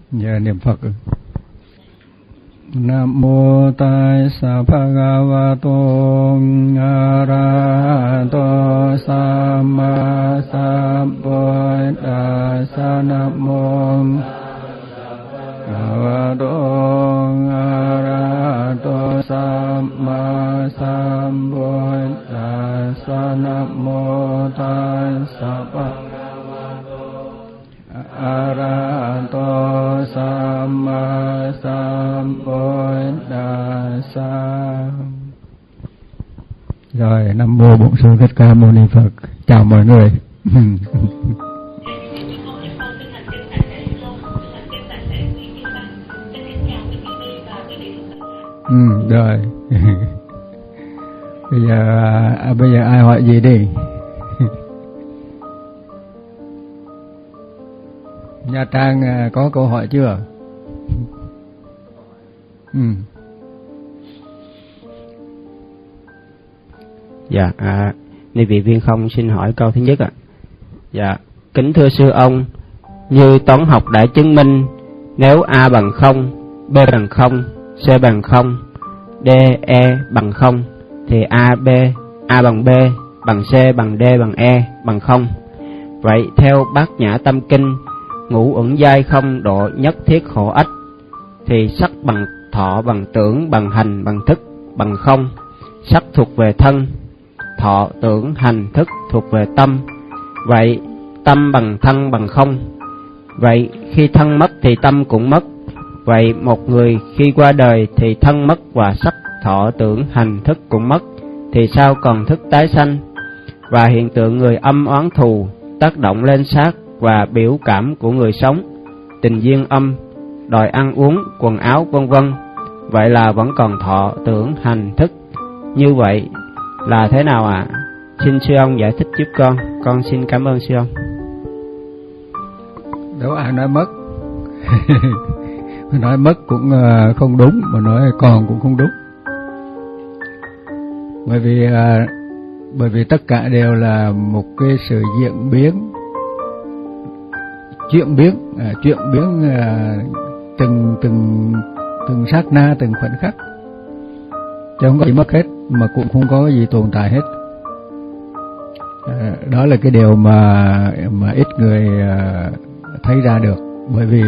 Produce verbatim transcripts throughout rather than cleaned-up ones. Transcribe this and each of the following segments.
Giờ niệm Phật. Nam mô Tassa Bhagavato Arahato Samma Sambuddhassa. Nam mô Bhagavato Arahato Samma Sambuddhassa. Nam mô Tassa Arahato Samma Sambuddhassa. Rồi, Nam mô Bổn Sư Thích Ca Mâu Ni Phật. Chào mọi người. Ừ, rồi. Bây giờ à, bây giờ ai hỏi gì đi? Nha Trang có câu hỏi chưa? Ừ. Dạ, à, ni vị Viên Không xin hỏi câu thứ nhất ạ. Dạ, kính thưa sư ông, như toán học đã chứng minh, nếu A bằng không, B bằng không, C bằng không, D, E bằng không, thì A, B, A bằng B, bằng C, bằng D, bằng E, bằng không. Vậy theo Bát Nhã Tâm Kinh, ngũ uẩn giai không độ nhất thiết khổ ách, thì sắc bằng thọ, bằng tưởng, bằng hành, bằng thức, bằng không. Sắc thuộc về thân, thọ, tưởng, hành, thức thuộc về tâm. Vậy tâm bằng thân bằng không. Vậy khi thân mất thì tâm cũng mất. Vậy một người khi qua đời thì thân mất và sắc, thọ, tưởng, hành, thức cũng mất, thì sao còn thức tái sanh? Và hiện tượng người âm oán thù tác động lên xác và biểu cảm của người sống, tình duyên âm, đòi ăn uống, quần áo, vân vân. Vậy là vẫn còn thọ, tưởng, hành, thức. Như vậy là thế nào ạ? À? Xin sư ông giải thích giúp con. Con xin cảm ơn sư ông. Đâu ai nói mất. Nói mất cũng không đúng, mà nói còn cũng không đúng. Bởi vì bởi vì tất cả đều là một cái sự diễn biến, chuyển biến, à, chuyển biến à, từng từng từng sát na, từng khoảnh khắc, chứ không có gì mất hết, mà cũng không có gì tồn tại hết. À, đó là cái điều mà mà ít người à, thấy ra được, bởi vì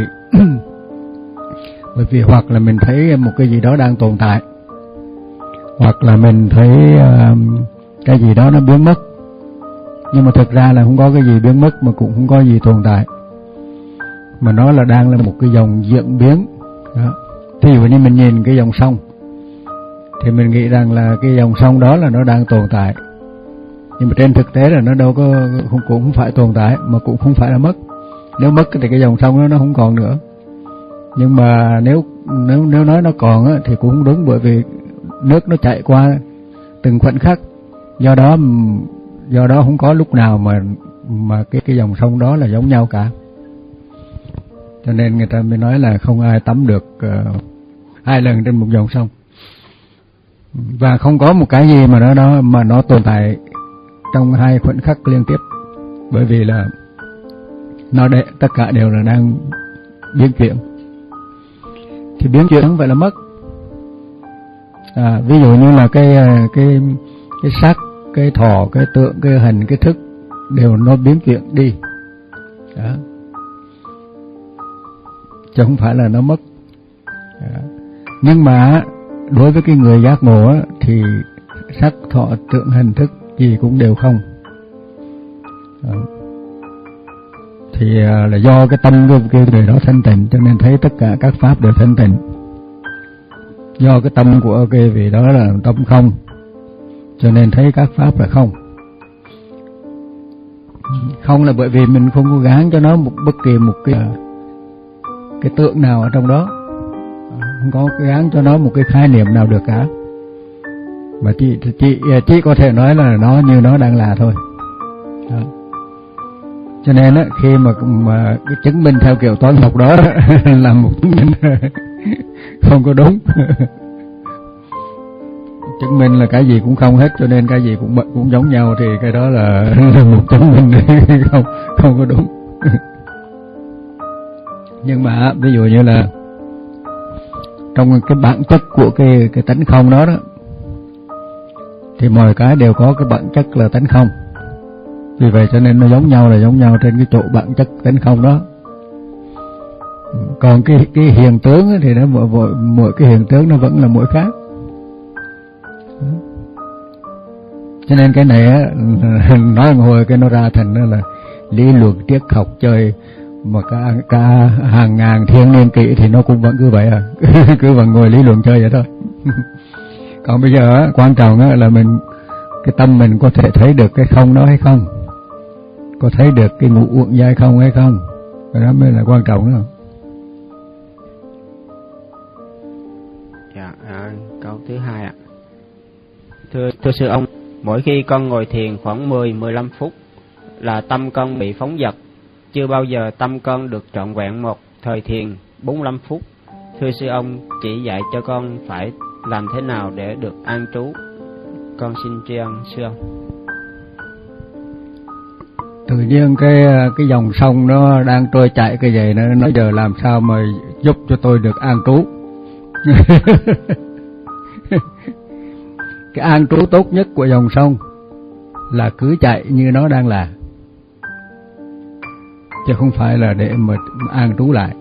bởi vì hoặc là mình thấy một cái gì đó đang tồn tại, hoặc là mình thấy à, cái gì đó nó biến mất, nhưng mà thực ra là không có cái gì biến mất, mà cũng không có gì tồn tại, mà nó là đang là một cái dòng diễn biến đó. Thí dụ như mình nhìn cái dòng sông thì mình nghĩ rằng là cái dòng sông đó là nó đang tồn tại, nhưng mà trên thực tế là nó đâu có, không, cũng không phải tồn tại, mà cũng không phải là mất. Nếu mất thì cái dòng sông đó nó không còn nữa. Nhưng mà nếu nếu nếu nói nó còn á, thì cũng không đúng, bởi vì nước nó chạy qua từng khoảnh khắc, do đó do đó không có lúc nào mà mà cái cái dòng sông đó là giống nhau cả. Cho nên người ta mới nói là không ai tắm được uh, hai lần trên một dòng sông, và không có một cái gì mà nó đó mà nó tồn tại trong hai khoảnh khắc liên tiếp, bởi vì là nó để, tất cả đều là đang biến chuyển. Thì biến chuyển không phải là mất. À, ví dụ như là cái cái cái sắc, cái thọ, cái tượng, cái hành, cái thức đều nó biến chuyển đi đó, chứ không phải là nó mất. Đó. Nhưng mà đối với cái người giác ngộ á, thì sắc, thọ, tượng, hành, thức gì cũng đều không. Đó. Thì là do cái tâm của cái người đó thanh tịnh, cho nên thấy tất cả các pháp đều thanh tịnh. Do cái tâm của cái vị đó là tâm không, cho nên thấy các pháp là không. Không là bởi vì mình không có gán cho nó một bất kỳ một cái cái tượng nào ở trong đó, không có gán cho nó một cái khái niệm nào được cả, mà chỉ chỉ chỉ có thể nói là nó như nó đang là thôi. Đó. Cho nên á, khi mà mà cái chứng minh theo kiểu toán học đó là một chứng minh không có đúng. Chứng minh là cái gì cũng không hết, cho nên cái gì cũng cũng giống nhau, thì cái đó là, là một chứng minh không không có đúng. Nhưng mà ví dụ như là trong cái bản chất của cái cái tánh không đó đó, thì mọi cái đều có cái bản chất là tánh không. Vì vậy cho nên nó giống nhau là giống nhau trên cái chỗ bản chất tánh không đó. Còn cái cái hiện tướng thì nó mỗi, mỗi, mỗi cái hiện tướng nó vẫn là mỗi khác. Cho nên cái này á, nói một hồi cái nó ra thành nó là lý luận triết học chơi mà cả, cả hàng ngàn thiên niên kỷ thì nó cũng vẫn cứ vậy à. Cứ vẫn ngồi lý luận chơi vậy thôi. Còn bây giờ á, quan trọng á, là mình cái tâm mình có thể thấy được cái không đó hay không, có thấy được cái ngũ uẩn giai không hay không, cái đó mới là quan trọng đó. Dạ, à, câu thứ hai ạ. Thưa thưa sư ông, mỗi khi con ngồi thiền khoảng mười đến mười lăm phút là tâm con bị phóng dật, chưa bao giờ tâm con được trọn vẹn một thời thiền bốn mươi lăm phút. Thưa sư ông, chỉ dạy cho con phải làm thế nào để được an trú. Con xin tri ân sư ông. Tự nhiên cái cái dòng sông nó đang trôi chảy cái vậy nó nói giờ làm sao mà giúp cho tôi được an trú. Cái an trú tốt nhất của dòng sông là cứ chạy như nó đang là, chứ không phải là để mà an trú lại.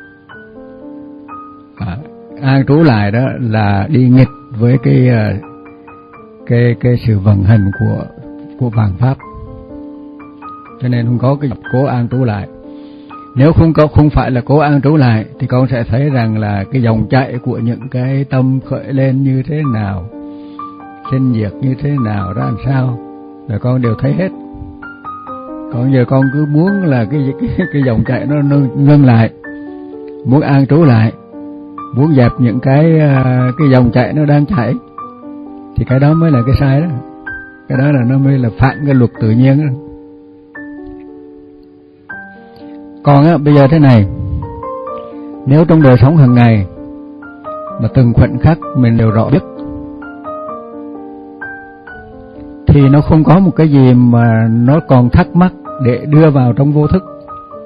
À, an trú lại đó là đi nghịch với cái cái cái sự vận hành của của vạn pháp. Cho nên không có cái cố an trú lại. Nếu không có không phải là cố an trú lại thì con sẽ thấy rằng là cái dòng chảy của những cái tâm khởi lên như thế nào, sinh diệt như thế nào, ra làm sao là con đều thấy hết. Còn giờ con cứ muốn là cái cái, cái dòng chảy nó ngưng lại, muốn an trú lại, muốn dẹp những cái cái dòng chảy nó đang chảy, thì cái đó mới là cái sai đó. Cái đó là nó mới là phản cái luật tự nhiên đó. Còn á, bây giờ thế này, nếu trong đời sống hàng ngày mà từng khoảnh khắc mình đều rõ biết, thì nó không có một cái gì mà nó còn thắc mắc để đưa vào trong vô thức.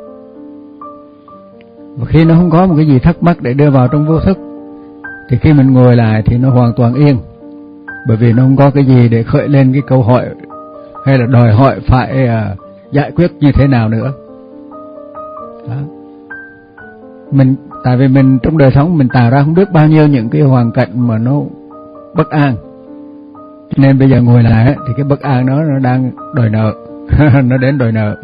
Và khi nó không có một cái gì thắc mắc để đưa vào trong vô thức, thì khi mình ngồi lại thì nó hoàn toàn yên. Bởi vì nó không có cái gì để khởi lên cái câu hỏi hay là đòi hỏi phải uh, giải quyết như thế nào nữa. Đó. Mình tại vì mình trong đời sống mình tạo ra không biết bao nhiêu những cái hoàn cảnh mà nó bất an, cho nên bây giờ ngồi lại thì cái bất an đó nó đang đòi nợ. Nó đến đòi nợ.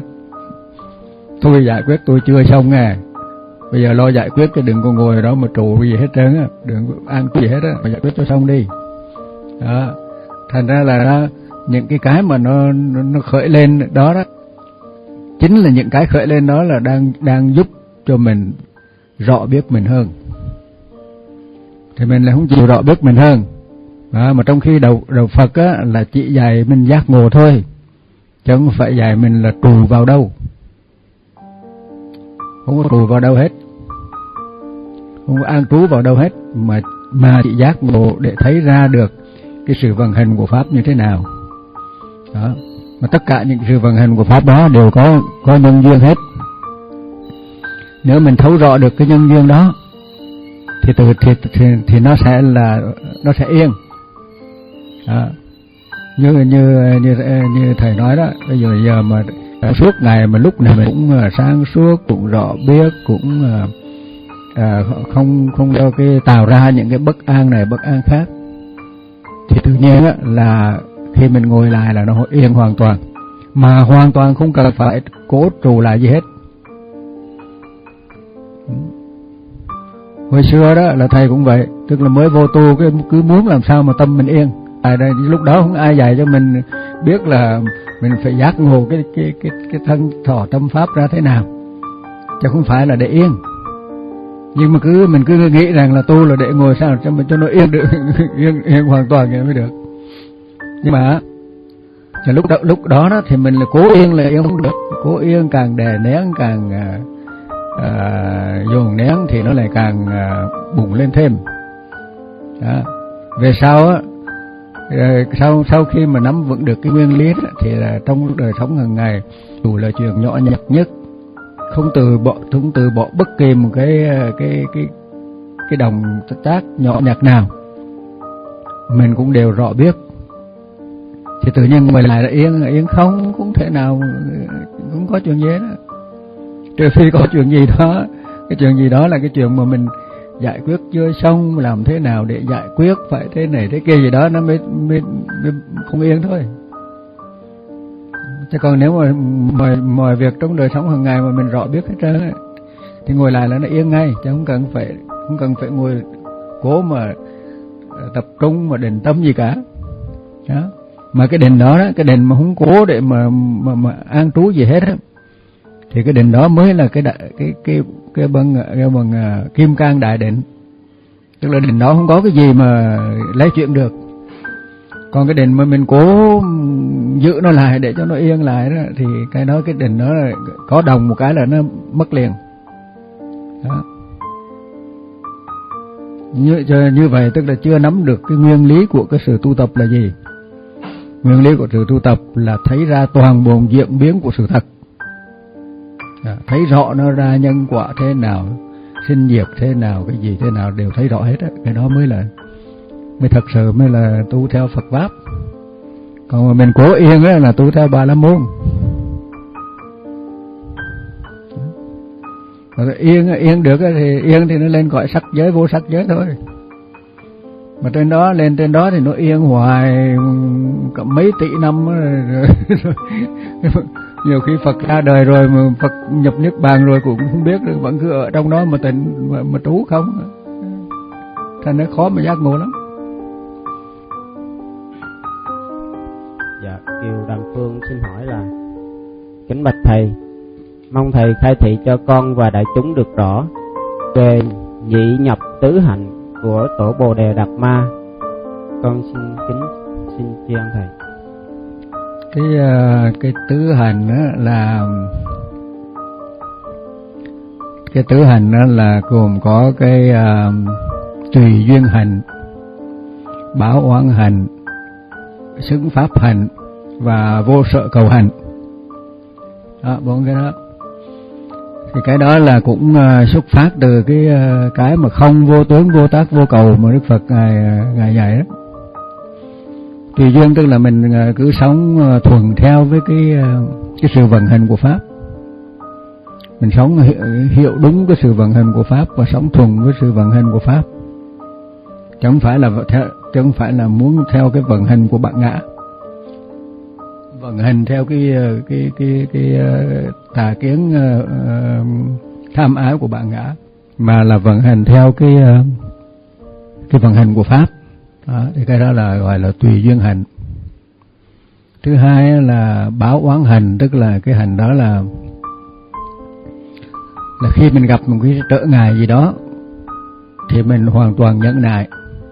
Tôi giải quyết tôi chưa xong nghe, bây giờ lo giải quyết chứ đừng có ngồi đó mà trụ gì hết trơn á, đừng có ăn gì hết á, mà giải quyết cho xong đi. Đó. Thành ra là đó, những cái cái mà nó nó khởi lên đó đó, chính là những cái khởi lên đó là đang đang giúp cho mình rõ biết mình hơn. Thì mình lại không chịu rõ biết mình hơn. Đó, mà trong khi đầu đầu Phật á là chỉ dạy mình giác ngộ thôi, chứ không phải dạy mình là trụ vào đâu. Không có trụ vào đâu hết, không có an trú vào đâu hết, mà mà chỉ giác ngộ để thấy ra được cái sự vận hành của pháp như thế nào. Đó. Mà tất cả những sự vận hành của pháp đó đều có có nhân duyên hết. Nếu mình thấu rõ được cái nhân duyên đó thì từ thì, thì thì nó sẽ là nó sẽ yên. Đó. Như như như như thầy nói đó, bây giờ giờ mà suốt ngày mà lúc này mình cũng sáng suốt, cũng rõ biết, cũng à, không không cho cái tạo ra những cái bất an này bất an khác, thì tự nhiên á là khi mình ngồi lại là nó yên hoàn toàn, mà hoàn toàn không cần phải cố trụ lại gì hết. Hồi xưa đó là thầy cũng vậy, tức là mới vô tu cái cứ muốn làm sao mà tâm mình yên. Tại đây lúc đó không ai dạy cho mình biết là mình phải giác ngộ cái cái cái cái thân thọ tâm pháp ra thế nào, chứ không phải là để yên. Nhưng mà cứ mình cứ nghĩ rằng là tu là để ngồi sao cho mình cho nó yên được, yên yên hoàn toàn vậy mới được. Nhưng mà là lúc đó lúc đó đó thì mình là cố yên là yên không được, cố yên càng đè nén càng à, à, dồn nén thì nó lại càng à, bùng lên thêm. Đó. Về sau á, sau sau khi mà nắm vững được cái nguyên lý đó, thì là trong đời sống hàng ngày dù là chuyện nhỏ nhặt nhất, không từ bỏ không từ bỏ bất kỳ một cái cái cái cái động tác nhỏ nhặt nào, mình cũng đều rõ biết, thì tự nhiên mình lại là yên yên không cũng thể nào cũng có chuyện gì đó, trừ khi có chuyện gì đó. Cái chuyện gì đó là cái chuyện mà mình giải quyết chưa xong, làm thế nào để giải quyết, phải thế này thế kia gì đó nó mới, mới, mới không yên thôi. Chứ còn nếu mà mọi, mọi việc trong đời sống hàng ngày mà mình rõ biết hết trơn ấy, thì ngồi lại là nó yên ngay, chứ không cần phải không cần phải ngồi cố mà tập trung mà định tâm gì cả. Đó. Mà cái định đó, đó cái định mà không cố để mà mà, mà an trú gì hết á, thì cái định đó mới là cái đại, cái cái cái bằng cái bằng uh, kim cang đại định. Tức là định đó không có cái gì mà lấy chuyện được. Còn cái định mà mình cố giữ nó lại để cho nó yên lại đó, thì cái đó cái định đó là có đồng một cái là nó mất liền. Đó. Như, như vậy tức là chưa nắm được cái nguyên lý của cái sự tu tập là gì. Nguyên lý của sự tu tập là thấy ra toàn bộ diễn biến của sự thật. À, thấy rõ nó ra nhân quả thế nào, sinh diệt thế nào, cái gì thế nào đều thấy rõ hết á. Cái đó mới là mới thật sự mới là tu theo Phật pháp. Còn mà mình cố yên á là tu theo Bà La Môn. Mà yên yên được thì yên thì nó lên cõi sắc giới vô sắc giới thôi. Mà trên đó lên trên đó thì nó yên hoài cả mấy tỷ năm rồi, rồi. Nhiều khi Phật ra đời rồi mà Phật nhập niết bàn rồi cũng không biết được, vẫn cứ ở trong đó mà tỉnh mà, mà trú không. Thành nó khó mà giác ngộ lắm. Dạ, Kiều Đàm Phương xin hỏi là: kính bạch thầy, mong thầy khai thị cho con và đại chúng được rõ về nhị nhập tứ hạnh của tổ Bồ Đề Đạt Ma. Con xin kính xin tri ân thầy. Cái cái tứ hành đó là cái tứ hành đó là gồm có cái uh, tùy duyên hành, báo oán hành, xứng pháp hành và vô sợ cầu hành. Đó, bốn cái đó. Thì cái đó là cũng uh, xuất phát từ cái uh, cái mà không vô tướng vô tác vô cầu mà Đức Phật ngài uh, ngài dạy đó. Tùy duyên tức là mình uh, cứ sống uh, thuần theo với cái uh, cái sự vận hành của pháp. Mình sống hiểu, hiểu đúng cái sự vận hành của pháp và sống thuần với sự vận hành của pháp. Chứ không phải là theo, chứ không phải là muốn theo cái vận hành của bản ngã, vận hành theo cái cái cái cái, cái tà kiến uh, uh, tham ái của bản ngã, mà là vận hành theo cái uh, cái vận hành của pháp. Đó, thì cái đó là gọi là tùy duyên hành. Thứ hai là báo oán hành, tức là cái hành đó là là khi mình gặp một cái trở ngại gì đó thì mình hoàn toàn nhẫn nại,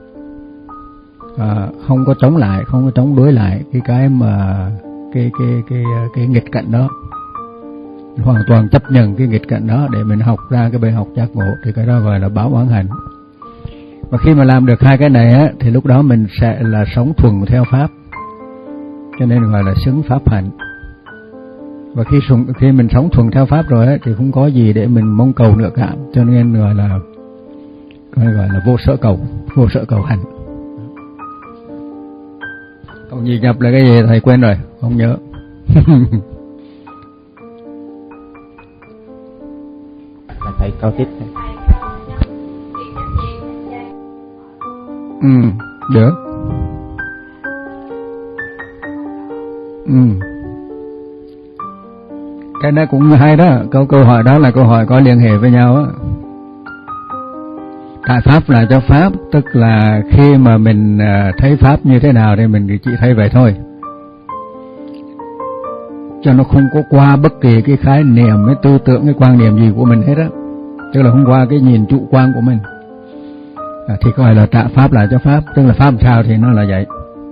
à, không có chống lại, không có chống đối lại cái cái mà cái cái cái cái nghịch cảnh đó, hoàn toàn chấp nhận cái nghịch cảnh đó để mình học ra cái bài học giác ngộ, thì cái đó gọi là báo oán hành. Và khi mà làm được hai cái này á, thì lúc đó mình sẽ là sống thuần theo pháp, cho nên gọi là xứng pháp hạnh. Và khi khi mình sống thuần theo pháp rồi á, thì không có gì để mình mong cầu nữa cả, cho nên gọi là gọi là vô sở cầu, vô sở cầu hành. Còn nhị nhập là cái gì thầy quên rồi, không nhớ. Là thầy câu tiếp. Ừ, được. Ừ. Cái đó cũng hay đó, câu câu hỏi đó là câu hỏi có liên hệ với nhau á. Tại pháp là cho pháp, tức là khi mà mình thấy pháp như thế nào thì mình chỉ thấy vậy thôi, cho nó không có qua bất kỳ cái khái niệm, cái tư tưởng, cái quan niệm gì của mình hết á, tức là không qua cái nhìn chủ quan của mình. À, thì gọi là trả pháp lại cho pháp, tức là pháp sao thì nó là vậy,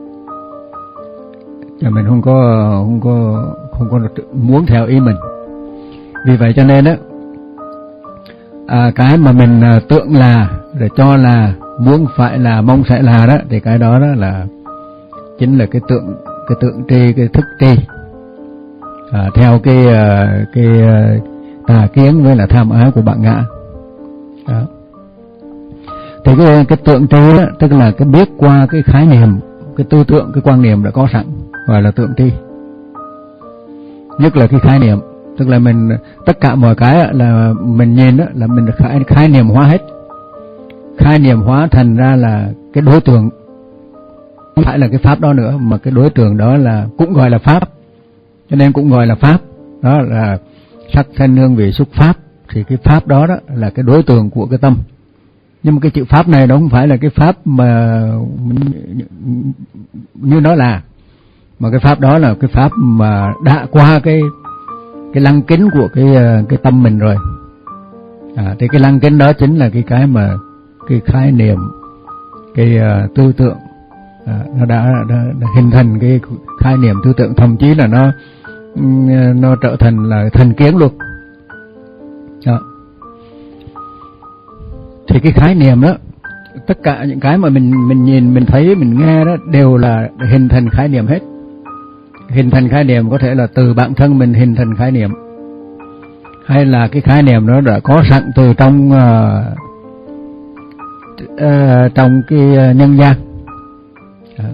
cho mình không có không có không có muốn theo ý mình. Vì vậy cho nên á, à, cái mà mình à, tưởng là, rồi cho là, muốn phải là, mong sẽ là đó, thì cái đó đó là chính là cái tượng cái tượng tri, cái thức tri. À, theo cái cái tà kiến với là tham ái của bạn ngã. Đó. Thì cái, cái tượng tri đó, tức là cái biết qua cái khái niệm, cái tư tưởng, cái quan niệm đã có sẵn, gọi là tượng tri. Nhất là cái khái niệm, tức là mình tất cả mọi cái là mình nhìn đó, là mình khái, khái niệm hóa hết. Khái niệm hóa thành ra là cái đối tượng, không phải là cái pháp đó nữa, mà cái đối tượng đó là cũng gọi là pháp, cho nên cũng gọi là pháp. Đó là sắc thanh hương vị xúc pháp, thì cái pháp đó đó là cái đối tượng của cái tâm. Nhưng mà cái chữ pháp này đó không phải là cái pháp mà như nó là, mà cái pháp đó là cái pháp mà đã qua cái cái lăng kính của cái cái tâm mình rồi. À, thì cái lăng kính đó chính là cái cái mà cái khái niệm, cái uh, tư tưởng, à, nó đã, đã, đã hình thành cái khái niệm tư tưởng, thậm chí là nó nó trở thành là thành kiến luôn. Đó. Thì cái khái niệm đó, tất cả những cái mà mình mình nhìn, mình thấy, mình nghe đó đều là hình thành khái niệm hết. Hình thành khái niệm có thể là từ bản thân mình hình thành khái niệm, hay là cái khái niệm đó đã có sẵn từ trong uh, uh, trong cái nhân gian. Đó.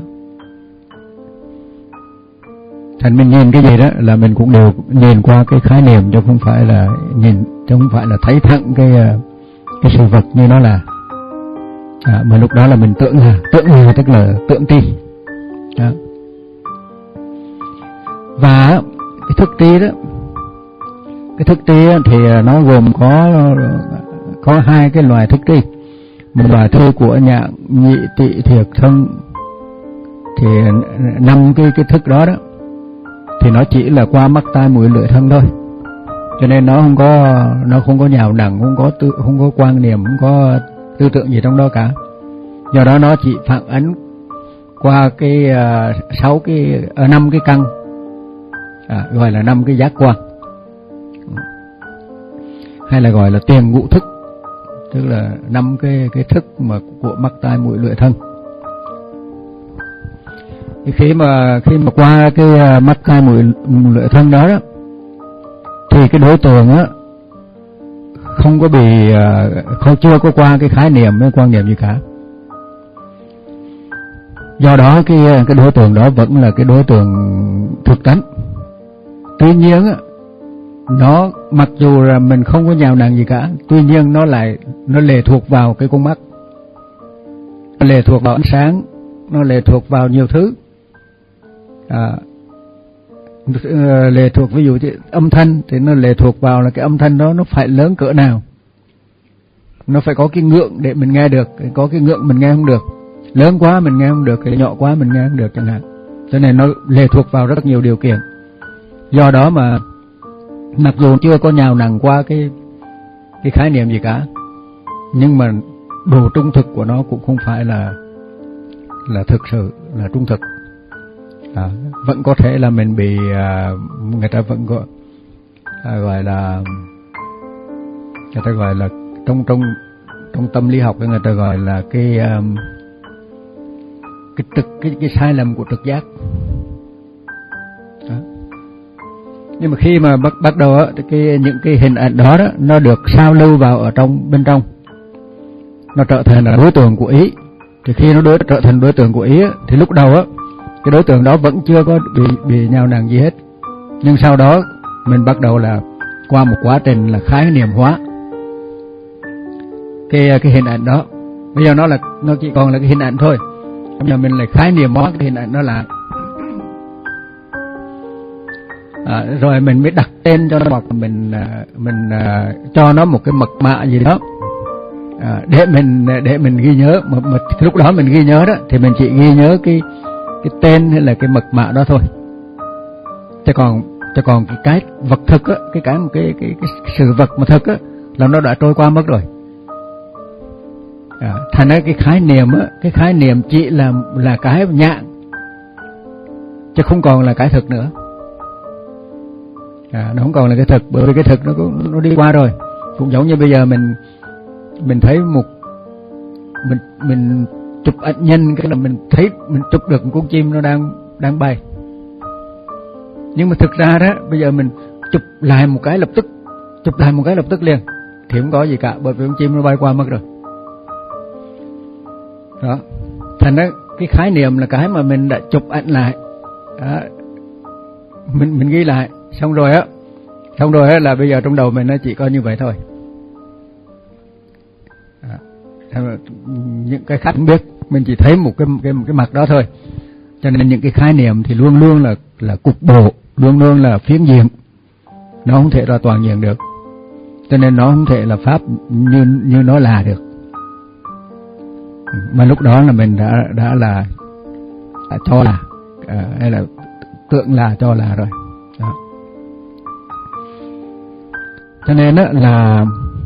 Thành mình nhìn cái gì đó là mình cũng đều nhìn qua cái khái niệm, chứ không phải là nhìn, chứ không phải là thấy thẳng cái cái sự vật như nó là. À, mà lúc đó là mình tưởng là tưởng là tức là tượng tri. Đó. Và cái thức tri đó, cái thức tri thì nó gồm có có hai cái loài thức tri. Một loài thư của nhạn, nhị, tỵ, thiệt, thân, thì năm cái cái thức đó đó thì nó chỉ là qua mắt tai mũi lưỡi thân thôi, cho nên nó không có nó không có nhào nặng, không có tư, không có quan niệm, không có tư tưởng gì trong đó cả. Do đó nó chỉ phản ánh qua cái sáu uh, cái năm uh, cái căn, à, gọi là năm cái giác quan, hay là gọi là tiền ngũ thức, tức là năm cái cái thức mà của mắt tai mũi lưỡi thân. Thì khi mà khi mà qua cái mắt tai mũi lưỡi thân đó, đó thì cái đối tượng á không có bị không chưa có qua cái khái niệm cái quan niệm gì cả. Do đó cái cái đối tượng đó vẫn là cái đối tượng thực tánh. Tuy nhiên á, nó mặc dù là mình không có nhào nặng gì cả, tuy nhiên nó lại nó lệ thuộc vào cái con mắt, nó lệ thuộc vào ánh sáng, nó lệ thuộc vào nhiều thứ. À, lệ thuộc ví dụ như âm thanh thì nó lệ thuộc vào là cái âm thanh đó nó phải lớn cỡ nào, nó phải có cái ngượng để mình nghe được, có cái ngượng mình nghe không được, lớn quá mình nghe không được, cái nhỏ quá mình nghe không được chẳng hạn. Cho nên nó lệ thuộc vào rất nhiều điều kiện. Do đó mà mặc dù chưa có nhào nặng qua cái cái khái niệm gì cả, nhưng mà độ trung thực của nó cũng không phải là là thực sự là trung thực. À, vẫn có thể là mình bị à, người ta vẫn gọi à, gọi là người ta gọi là trong trong trong tâm lý học người ta gọi là cái um, cái trực cái cái sai lầm của trực giác. Đó. Nhưng mà khi mà bắt bắt đầu á, cái những cái hình ảnh đó đó nó được sao lưu vào ở trong bên trong, nó trở thành là đối tượng của ý. Thì khi nó đối, trở thành đối tượng của ý á, thì lúc đầu á cái đối tượng đó vẫn chưa có bị bị nhào nặng gì hết, nhưng sau đó mình bắt đầu là qua một quá trình là khái niệm hóa cái cái hình ảnh đó. Bây giờ nó là nó chỉ còn là cái hình ảnh thôi, bây giờ mình lại khái niệm hóa cái hình ảnh đó là à, rồi mình mới đặt tên cho nó, hoặc mình mình à, cho nó một cái mật mã gì đó à, để mình để mình ghi nhớ. Mà, mà lúc đó mình ghi nhớ đó thì mình chỉ ghi nhớ cái cái tên hay là cái mật mã đó thôi, chứ còn chứ còn cái cái vật thực á, cái cái cái cái cái sự vật mà thực á là nó đã trôi qua mất rồi. À, thành ra cái khái niệm á, cái khái niệm chỉ là là cái nhạn, chứ không còn là cái thực nữa. À, nó không còn là cái thực, bởi vì cái thực nó cũng nó đi qua rồi. Cũng giống như bây giờ mình mình thấy một mình mình chụp ảnh nhân, cái là mình thấy mình chụp được một con chim nó đang đang bay, nhưng mà thực ra đó bây giờ mình chụp lại một cái lập tức chụp lại một cái lập tức liền thì không có gì cả, bởi vì con chim nó bay qua mất rồi. Đó, thành ra cái khái niệm là cái mà mình đã chụp ảnh lại, đó, mình mình ghi lại xong rồi á, xong rồi á là bây giờ trong đầu mình nó chỉ có như vậy thôi. Đó, những cái khách không biết, mình chỉ thấy một cái cái một cái mặt đó thôi, cho nên những cái khái niệm thì luôn luôn là là cục bộ, luôn luôn là phiến diện, nó không thể là toàn diện được, cho nên nó không thể là pháp như như nó là được. Mà lúc đó là mình đã đã là đã cho là à, hay là tượng là cho là rồi. Đó. Cho nên đó là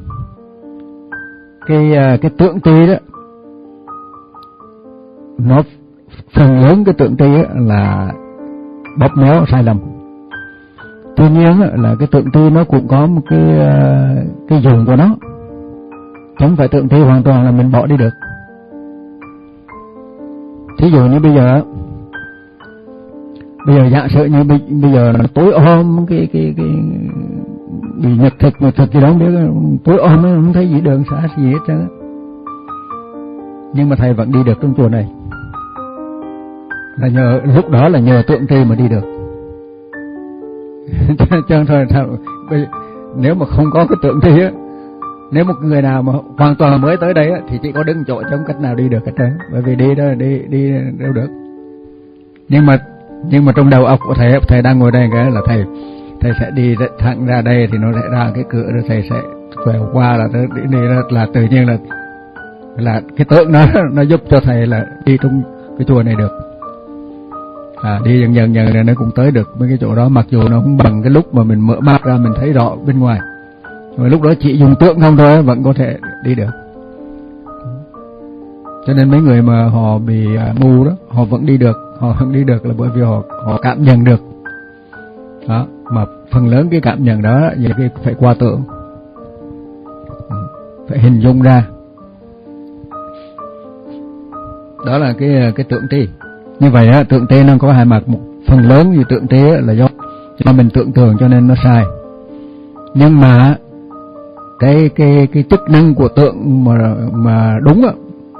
cái cái tượng tri đó, nó phần lớn cái tượng tri là bóp méo sai lầm. Tuy nhiên là cái tượng tri nó cũng có một cái cái dùng của nó, không phải tượng tri hoàn toàn là mình bỏ đi được. Thí dụ như bây giờ bây giờ giả sử như bây, bây giờ là tối om cái cái cái bị nhật thực nhật thực gì đó không biết, tối om nó không thấy gì đường xá gì hết trơn, nhưng mà thầy vẫn đi được trong chùa này là nhờ lúc đó là nhờ tượng tri mà đi được. Cho thôi nếu mà không có cái tượng tri á, nếu một người nào mà hoàn toàn mới tới đây á, thì chỉ có đứng chỗ chống cách nào đi được hết trơn, bởi vì đi đó đi đi đâu được. Nhưng mà nhưng mà trong đầu óc của thầy, thầy đang ngồi đây cái là thầy thầy sẽ đi thẳng ra đây thì nó sẽ ra cái cửa rồi thầy sẽ quẹo qua là đi, đi là tự nhiên là là cái tượng nó nó giúp cho thầy là đi trong cái chùa này được. À, đi dần dần dần này nó cũng tới được mấy cái chỗ đó, mặc dù nó không bằng cái lúc mà mình mở mắt ra mình thấy rõ bên ngoài, mà lúc đó chỉ dùng tượng không thôi vẫn có thể đi được. Cho nên mấy người mà họ bị mù đó họ vẫn đi được, họ vẫn đi được là bởi vì họ họ cảm nhận được. Đó, mà phần lớn cái cảm nhận đó là cái phải qua tượng, phải hình dung ra. Đó là cái cái tượng tri. Như vậy á, tượng tri nó có hai mặt, một phần lớn như tượng tri là do cho mình tưởng tượng cho nên nó sai. Nhưng mà cái cái cái chức năng của tượng mà mà đúng á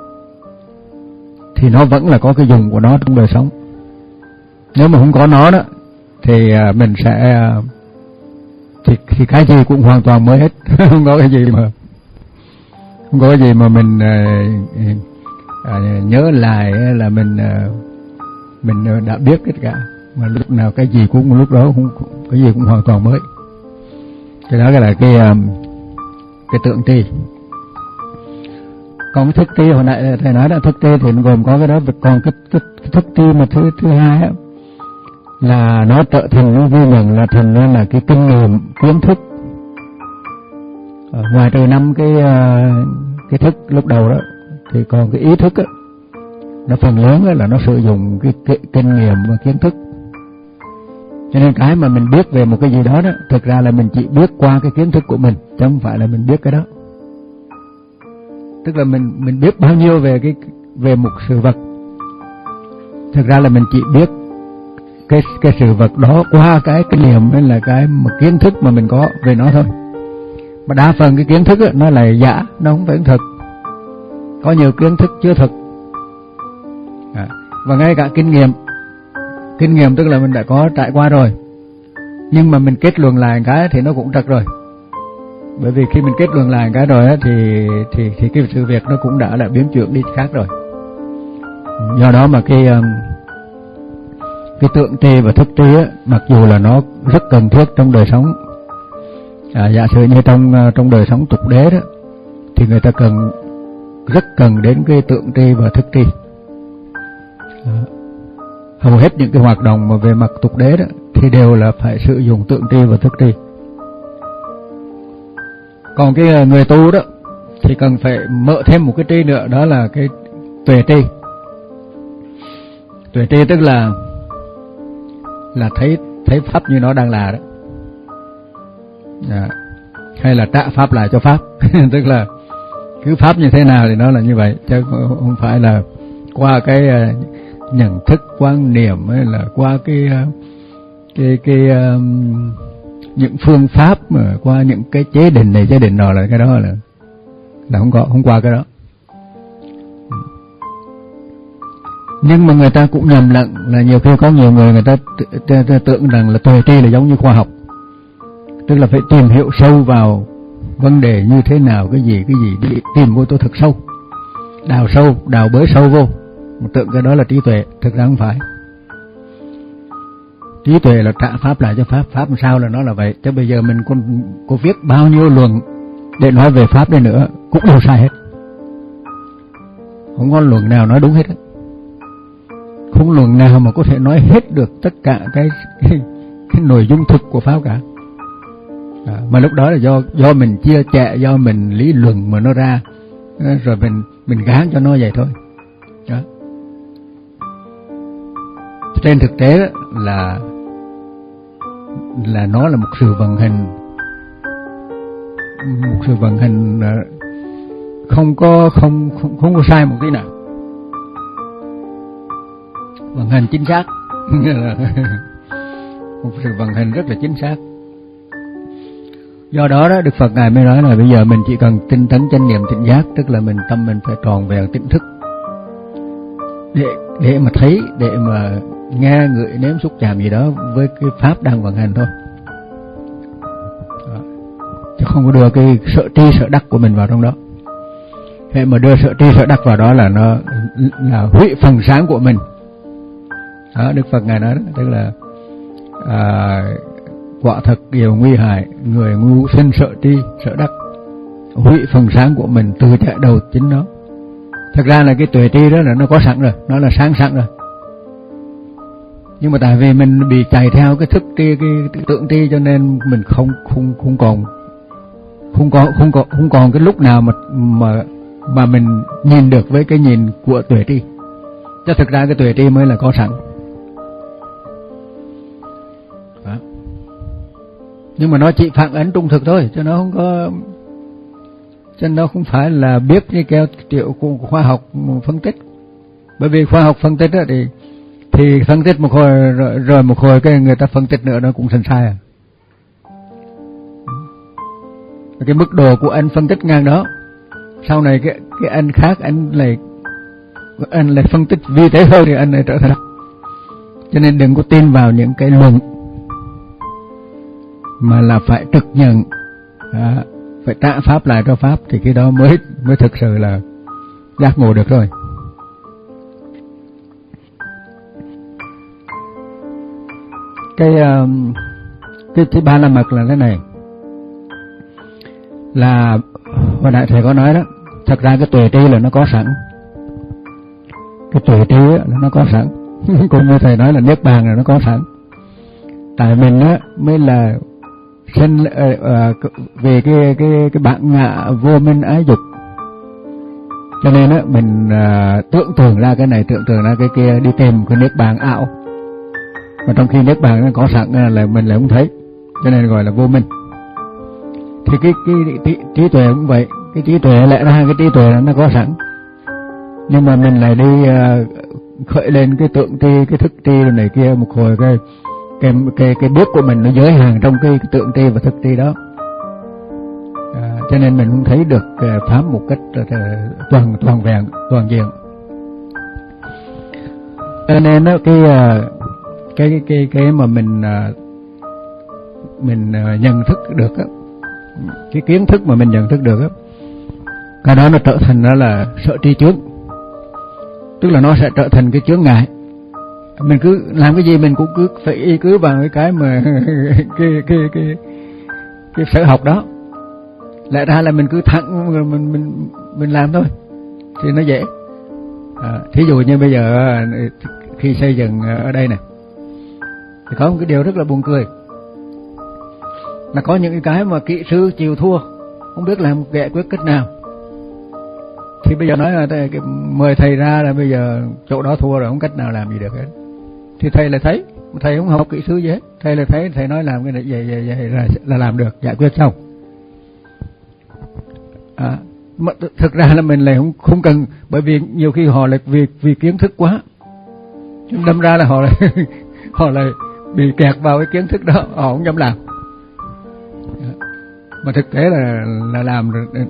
thì nó vẫn là có cái dùng của nó trong đời sống. Nếu mà không có nó đó thì mình sẽ thì, thì cái gì cũng hoàn toàn mới hết. Không có cái gì mà không có cái gì mà mình à, à, nhớ lại là mình à, mình đã biết hết cả, mà lúc nào cái gì cũng lúc đó cũng cái gì cũng hoàn toàn mới. Cái đó là cái cái tượng tri. Còn cái thức tri hồi nãy thầy nói là thức tri thì nó gồm có cái đó, còn cái, cái, cái thức tri mà thứ thứ hai á là nó trở thành, nó ghi nhận là thành ra là cái kinh nghiệm kiến thức. Ở ngoài trừ năm cái cái thức lúc đầu đó thì còn cái ý thức á, nó phần lớn là nó sử dụng cái, cái kinh nghiệm và kiến thức. Cho nên cái mà mình biết về một cái gì đó đó, thực ra là mình chỉ biết qua cái kiến thức của mình, chứ không phải là mình biết cái đó. Tức là mình mình biết bao nhiêu về cái về một sự vật, thực ra là mình chỉ biết cái cái sự vật đó qua cái kinh nghiệm nên là cái một kiến thức mà mình có về nó thôi. Mà đa phần cái kiến thức đó, nó là giả, nó không phải thực. Có nhiều kiến thức chưa thực. À, và ngay cả kinh nghiệm, kinh nghiệm tức là mình đã có trải qua rồi, nhưng mà mình kết luận lại cái thì nó cũng trật rồi. Bởi vì khi mình kết luận lại cái rồi á, thì thì thì cái sự việc nó cũng đã là biến chuyển đi khác rồi. Do đó mà cái cái tượng tri và thức tri á, mặc dù là nó rất cần thiết trong đời sống, à, giả sử như trong trong đời sống tục đế đó, thì người ta cần rất cần đến cái tượng tri và thức tri. À, hầu hết những cái hoạt động mà về mặt tục đế đó thì đều là phải sử dụng tượng tri và thức tri. Còn cái người tu đó thì cần phải mở thêm một cái tri nữa, đó là cái tuệ tri. Tuệ tri tức là là thấy thấy pháp như nó đang là đó, à, hay là trả pháp lại cho pháp. Tức là cứ pháp như thế nào thì nó là như vậy, chứ không phải là qua cái nhận thức quan niệm hay là qua cái cái cái những phương pháp mà qua những cái chế định này chế định nọ, là cái đó là là không có, không qua cái đó. Nhưng mà người ta cũng nhầm lẫn là nhiều khi có nhiều người người ta tưởng rằng là tuệ tri là giống như khoa học, tức là phải tìm hiểu sâu vào vấn đề như thế nào, cái gì cái gì để tìm vô tôi thật sâu, đào sâu, đào bới sâu vô, tưởng cái đó là trí tuệ. Thực ra không phải. Trí tuệ là trả pháp lại cho pháp, pháp làm sao là nó là vậy. Chứ bây giờ mình có, có viết bao nhiêu luận để nói về pháp đây nữa cũng đều sai hết, không có luận nào nói đúng hết á. Không luận nào mà có thể nói hết được tất cả cái cái, cái nội dung thực của pháp cả. À, mà lúc đó là do do mình chia sẻ, do mình lý luận mà nó ra, rồi mình mình gán cho nó vậy thôi. Đó. Trên thực tế đó, là là nó là một sự vận hành, một sự vận hành không có không không không có sai một tí nào, vận hành chính xác. Một sự vận hành rất là chính xác. Do đó đó Đức Phật ngài mới nói là bây giờ mình chỉ cần tinh tấn chánh niệm tỉnh giác, tức là mình tâm mình phải tròn vẹn tỉnh thức để để mà thấy, để mà nghe, ngửi, nếm, xúc chạm gì đó với cái pháp đang vận hành thôi. Đó. Chứ không có đưa cái sợ tri sợ đắc của mình vào trong đó. Thế mà đưa sợ tri sợ đắc vào đó là nó là hủy phần sáng của mình. Đó, Đức Phật ngài nói đó, tức là à, quả thật điều nguy hại, người ngu sinh sợ tri sợ đắc, hủy phần sáng của mình từ chạy đầu chính nó. Thật ra là cái tuệ tri đó là nó có sẵn rồi, nó là sáng sẵn rồi. Nhưng mà tại vì mình bị chạy theo cái thức tri, cái tượng tri, cho nên mình không không không còn không còn không còn không còn cái lúc nào mà mà mà mình nhìn được với cái nhìn của tuệ tri. Chứ thực ra cái tuệ tri mới là có sẵn. Đó. Nhưng mà nó chỉ phản ánh trung thực thôi, chứ nó không có, chứ nó không phải là biết như kêu triệu của khoa học phân tích. Bởi vì khoa học phân tích đó thì thì phân tích một hồi rồi, rồi một hồi cái người ta phân tích nữa nó cũng thành sai à. Cái mức độ của anh phân tích ngang đó, sau này cái cái anh khác anh lại anh lại phân tích vi tế hơn thì anh lại trở thành. Cho nên đừng có tin vào những cái luận, mà là phải trực nhận, à, phải trả pháp lại cho pháp, thì cái đó mới mới thực sự là giác ngộ được rồi. Cái cái thứ ba la mật là thế này, là hồi nãy thầy có nói đó, thật ra cái tuệ tri là nó có sẵn, cái tuệ tri là nó có sẵn. Cũng như thầy nói là niết bàn là nó có sẵn. Tại mình á mới là sinh uh, uh, về cái cái cái bản ngã vô minh ái dục, cho nên á mình uh, tưởng tượng ra cái này, tưởng tượng ra cái kia, đi tìm cái niết bàn ảo, mà trong khi niết bàn nó có sẵn là mình lại không thấy, cho nên gọi là vô minh. Thì cái cái trí, trí tuệ cũng vậy, cái trí tuệ lẽ ra cái trí tuệ là nó có sẵn, nhưng mà mình lại đi uh, khởi lên cái tượng tri, cái thức tri này kia, một hồi cái cái cái cái biết của mình nó giới hạn trong cái, cái tượng tri và thức tri đó, à, cho nên mình không thấy được uh, pháp một cách uh, toàn toàn vẹn, toàn diện. Cho nên đó, cái uh, cái cái cái cái mà mình uh, mình uh, nhận thức được á, cái kiến thức mà mình nhận thức được á, cái đó nó trở thành đó là sợ tri chướng, tức là nó sẽ trở thành cái chướng ngại. Mình cứ làm cái gì mình cũng cứ phải y cứ vào cái cái mà cái cái cái cái sở học đó, lẽ ra là mình cứ thẳng mình mình mình làm thôi thì nó dễ. À, thí dụ như bây giờ khi xây dựng ở đây này thì có một cái điều rất là buồn cười, là có những cái mà kỹ sư chịu thua, không biết làm giải quyết cách nào, thì bây giờ nói là thầy, mời thầy ra là bây giờ chỗ đó thua rồi, không cách nào làm gì được hết. Thì thầy là thấy, thầy không học kỹ sư gì hết, thầy là thấy, thầy nói làm cái này vậy vậy vậy là, là làm được, giải quyết xong. À, mà thực ra là mình lại không không cần, bởi vì nhiều khi họ lại vì vì kiến thức quá, đâm ra là họ lại họ lại bị kẹt vào cái kiến thức đó, họ không dám làm. mà thực tế là là làm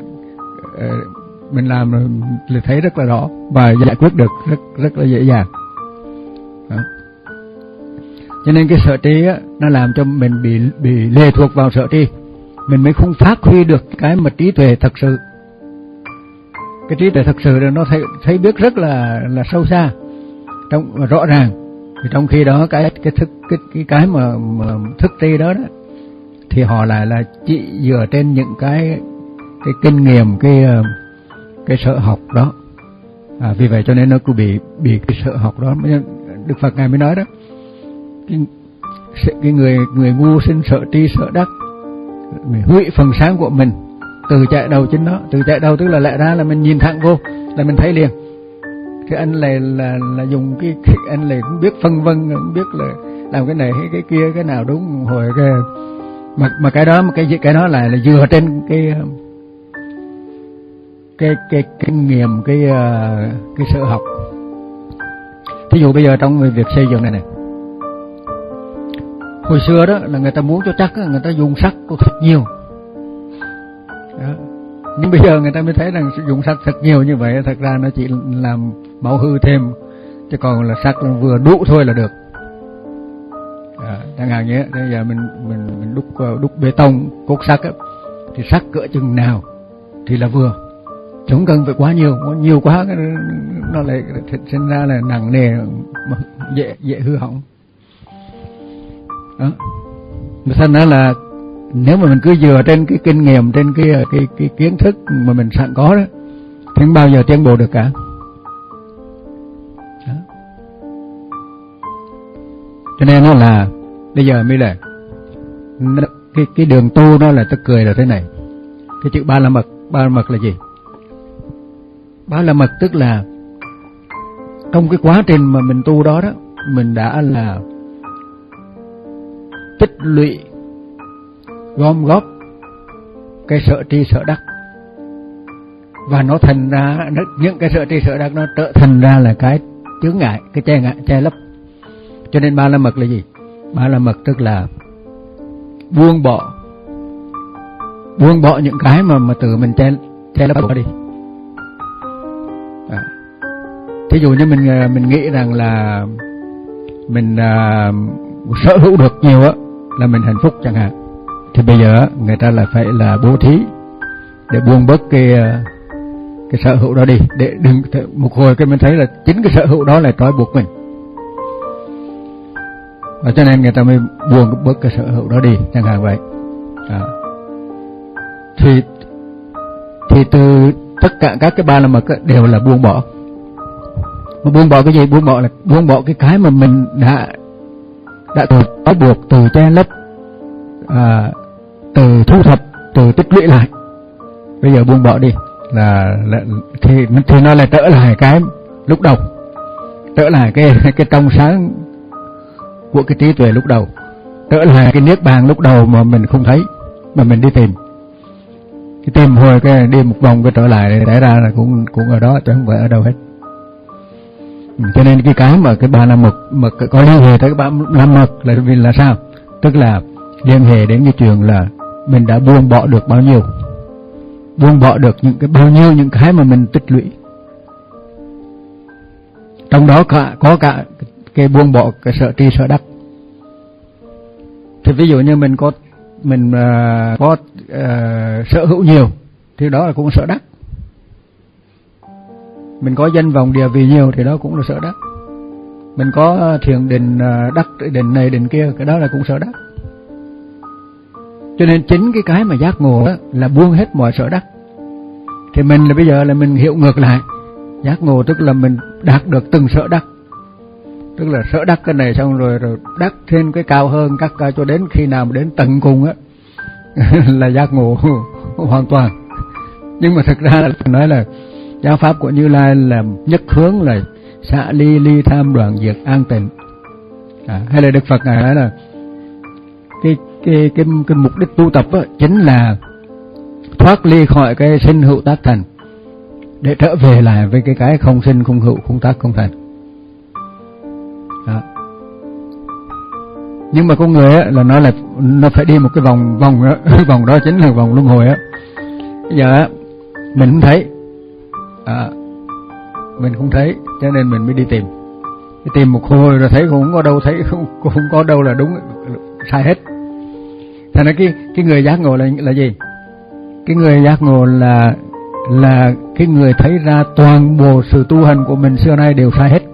mình làm là thấy rất là rõ và giải quyết được rất rất là dễ dàng. Đó. Cho nên cái sở tri á, nó làm cho mình bị bị lệ thuộc vào sở tri, mình mới không phát huy được cái mà trí tuệ thật sự. Cái trí tuệ thật sự là nó thấy thấy biết rất là là sâu xa, trong rõ ràng. Thì trong khi đó cái cái thức cái cái cái mà, mà thức tri đó đó thì họ lại là chỉ dựa trên những cái cái kinh nghiệm, cái cái sở học đó. À, vì vậy cho nên nó cứ bị bị cái sở học đó. Đức Phật ngài mới nói đó, cái, cái người người ngu sinh sợ tri sợ đắc, hủy phần sáng của mình, từ chạy đầu chính nó. Từ chạy đầu tức là lẽ ra là mình nhìn thẳng vô là mình thấy liền. Thì anh lại là là dùng cái, cái anh lại cũng biết phân vân, cũng biết là làm cái này hay cái kia, cái nào đúng hồi cái mà mà cái đó mà cái cái đó lại là dựa trên cái cái cái kinh nghiệm, cái cái sở học. Thí dụ bây giờ trong việc xây dựng này này, hồi xưa đó là người ta muốn cho chắc, người ta dùng sắt thật nhiều đó. Nhưng bây giờ người ta mới thấy rằng dùng sắt thật nhiều như vậy thật ra nó chỉ làm mau hư thêm, chứ còn là sắt vừa đủ thôi là được. À, chẳng hạn như bây giờ mình mình mình đúc đúc bê tông cốt sắt á, thì sắt cỡ chừng nào thì là vừa, chứ không cần phải quá nhiều, nhiều quá nó lại sinh ra là nặng nề, dễ dễ hư hỏng. Đó. Thành ra là nếu mà mình cứ dựa trên cái kinh nghiệm, trên cái cái cái kiến thức mà mình sẵn có đó, thì không bao giờ tiến bộ được cả. Đó. Cho nên nó là bây giờ mới là cái cái đường tu đó là tôi cười là thế này. Cái chữ ba la mật, ba la mật là gì? Ba la mật tức là trong cái quá trình mà mình tu đó đó, mình đã là tích lũy, gom góp cái sở tri sở đắc, và nó thành ra những cái sở tri sở đắc nó trở thành ra là cái chướng ngại, cái che ngại, che lấp. Cho nên ba la mật là gì? Ba la mật tức là buông bỏ, buông bỏ những cái mà mà tự mình che che lấp đi. À. Thí dụ như mình mình nghĩ rằng là mình uh, sở hữu được nhiều á là mình hạnh phúc chẳng hạn, thì bây giờ người ta là phải là bố thí để buông bớt cái cái sở hữu đó đi, để đừng một hồi cái mình thấy là chính cái sở hữu đó là trói buộc mình, và cho nên người ta mới buông bớt cái sở hữu đó đi chẳng hạn vậy. À. thì thì từ tất cả các cái ba la mật đều là buông bỏ. Mà buông bỏ cái gì? Buông bỏ là buông bỏ cái cái mà mình đã đã từ trói buộc, từ che lấp, à, từ thu thập, từ tích lũy lại. Bây giờ buông bỏ đi là, là thì thì nó lại trở lại cái lúc đầu, trở lại cái cái trong sáng của cái trí tuệ lúc đầu, trở lại cái niết bàn lúc đầu mà mình không thấy, mà mình đi tìm. Cái tìm hồi cái đi một vòng cái trở lại để ra là cũng cũng ở đó chứ không phải ở đâu hết. Ừ, cho nên cái cái mà cái ba la mật mật có liên hệ tới cái ba la mật là vì là sao? Tức là liên hệ đến cái chuyện là mình đã buông bỏ được bao nhiêu, buông bỏ được những cái bao nhiêu những cái mà mình tích lũy. Trong đó cả có cả cái buông bỏ cái sở tri sở đắc. Thì ví dụ như mình có mình uh, có uh, sở hữu nhiều thì đó là cũng sở đắc. Mình có danh vọng địa vị nhiều thì đó cũng là sở đắc. Mình có thiền định uh, đắc định này định kia, cái đó là cũng sở đắc. Cho nên chính cái cái mà giác ngộ đó là buông hết mọi sở đắc. Thì mình là bây giờ là mình hiểu ngược lại. Giác ngộ tức là mình đạt được từng sở đắc. Tức là sở đắc cái này xong rồi rồi đắc thêm cái cao hơn, các cao cho đến khi nào mà đến tận cùng á là giác ngộ hoàn toàn. Nhưng mà thực ra là nói là giáo pháp của Như Lai là nhất hướng là xả ly ly tham đoạn diệt an tịnh. À, hay là Đức Phật ngài nói là cái cái cái cái mục đích tu tập á, chính là thoát ly khỏi cái sinh hữu tác thành để trở về lại với cái cái không sinh không hữu không tác không thành. Đó. Nhưng mà con người á, là nó là nó phải đi một cái vòng vòng đó, vòng đó chính là vòng luân hồi á. Bây giờ á, mình không thấy, à, mình không thấy, cho nên mình mới đi tìm. Đi tìm một hồi rồi thấy không có đâu, thấy không không có đâu là đúng, sai hết. Thành ra cái cái người giác ngộ là là gì? Cái người giác ngộ là là cái người thấy ra toàn bộ sự tu hành của mình xưa nay đều sai hết.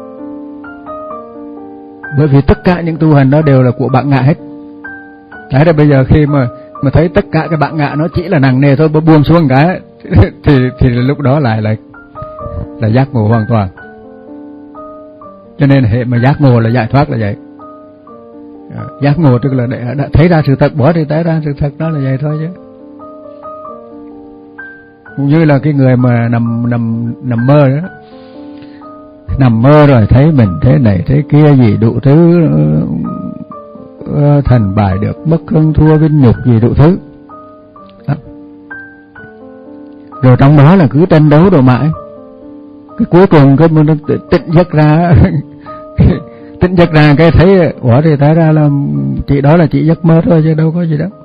Bởi vì tất cả những tu hành đó đều là của bạn ngạ hết. Thế là bây giờ khi mà mà thấy tất cả cái bạn ngạ nó chỉ là nặng nề thôi, buông xuống cái thì thì lúc đó lại là là giác ngộ hoàn toàn. Cho nên hệ mà giác ngộ là giải thoát là vậy. À, giác ngộ tức là để đã thấy ra sự thật, bỏ đi thấy ra sự thật, đó là vậy thôi chứ. Cũng như là cái người mà nằm nằm nằm mơ đó, nằm mơ rồi thấy mình thế này thế kia gì đủ thứ, uh, thành bại được mất hơn thua vinh nhục gì đủ thứ đó. Rồi trong đó là cứ tranh đấu rồi mãi, cái cuối cùng cái mình tỉnh giấc ra tỉnh giấc ra cái thấy ủa thì thấy ra là chỉ đó là chỉ giấc mơ thôi chứ đâu có gì đâu.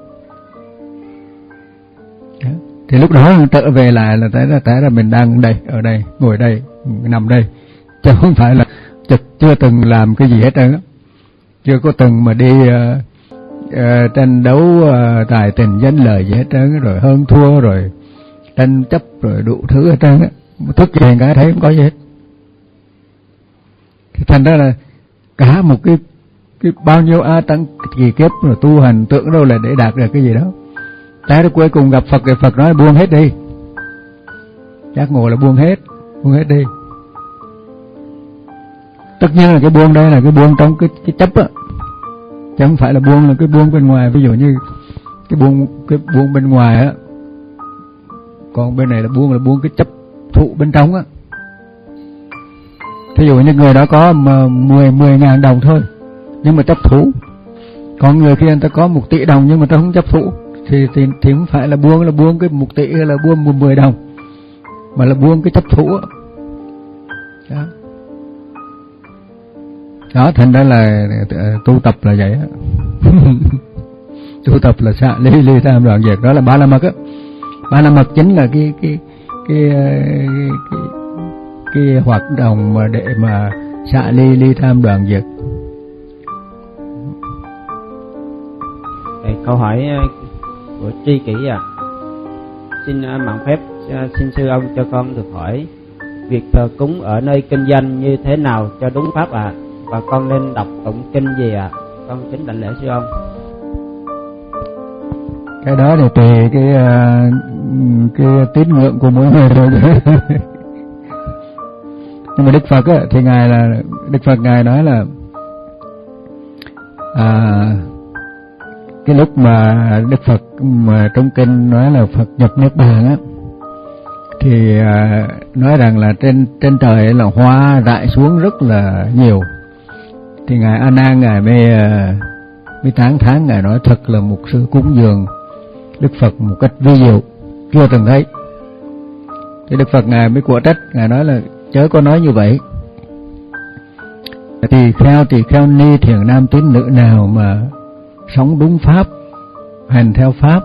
Thì lúc đó trở về lại là thấy ra, thấy ra mình đang đây, ở đây, ngồi đây, nằm đây, chứ không phải là chưa từng làm cái gì hết trơn á, chưa có từng mà đi uh, uh, tranh đấu uh, tài tình danh lời gì hết trơn, rồi hơn thua, rồi tranh chấp, rồi đủ thứ hết trơn á, thức dậy cái thấy không có gì hết. Thành ra là cả một cái cái bao nhiêu a tăng kỳ kiếp rồi tu hành tưởng đâu là để đạt được cái gì đó. Tới cuối cùng gặp Phật thì Phật nói buông hết đi. Giác ngộ là buông hết, buông hết đi. Tất nhiên là cái buông đây là cái buông trong cái cái chấp á, chứ không phải là buông là cái buông bên ngoài. Ví dụ như cái buông cái buông bên ngoài á, còn bên này là buông là buông cái chấp thụ bên trong á. Thí dụ như người đó có mười mười ngàn đồng thôi, nhưng mà chấp thủ. Còn người kia người ta có một tỷ đồng nhưng mà ta không chấp thủ. Thì, thì, thì không phải là buông là buông cái một tỷ hay là buông một mười đồng, mà là buông cái chấp thủ đó. Đó, đó thành ra là tu tập là vậy á. Tu tập là xả ly ly tham đoạn diệt, đó là ba la mật á. Ba la mật chính là cái cái cái cái, cái, cái hoạt động mà để mà xả ly ly tham đoạn diệt. Câu hỏi của tri kỷ à, xin mạng phép xin sư ông cho con được hỏi việc thờ cúng ở nơi kinh doanh như thế nào cho đúng pháp ạ, à? Và con nên đọc tụng kinh gì ạ? À? Con kính đảnh lễ sư ông. Cái đó thì tùy cái cái tín ngưỡng của mỗi người thôi. Nhưng mà Đức Phật á, thì ngài là Đức Phật ngài nói là à, cái lúc mà Đức Phật mà trong kinh nói là Phật nhập Niết Bàn á, thì à, nói rằng là trên trên trời là hoa rải xuống rất là nhiều. Thì ngài A Nan ngài mới mới tán thán, ngài nói thật là một sự cúng dường Đức Phật một cách vi diệu chưa từng thấy. Thì Đức Phật ngài mới của trách, ngài nói là chớ có nói như vậy. Tỳ kheo tỳ kheo ni thiền nam tín nữ nào mà sống đúng pháp, hành theo pháp,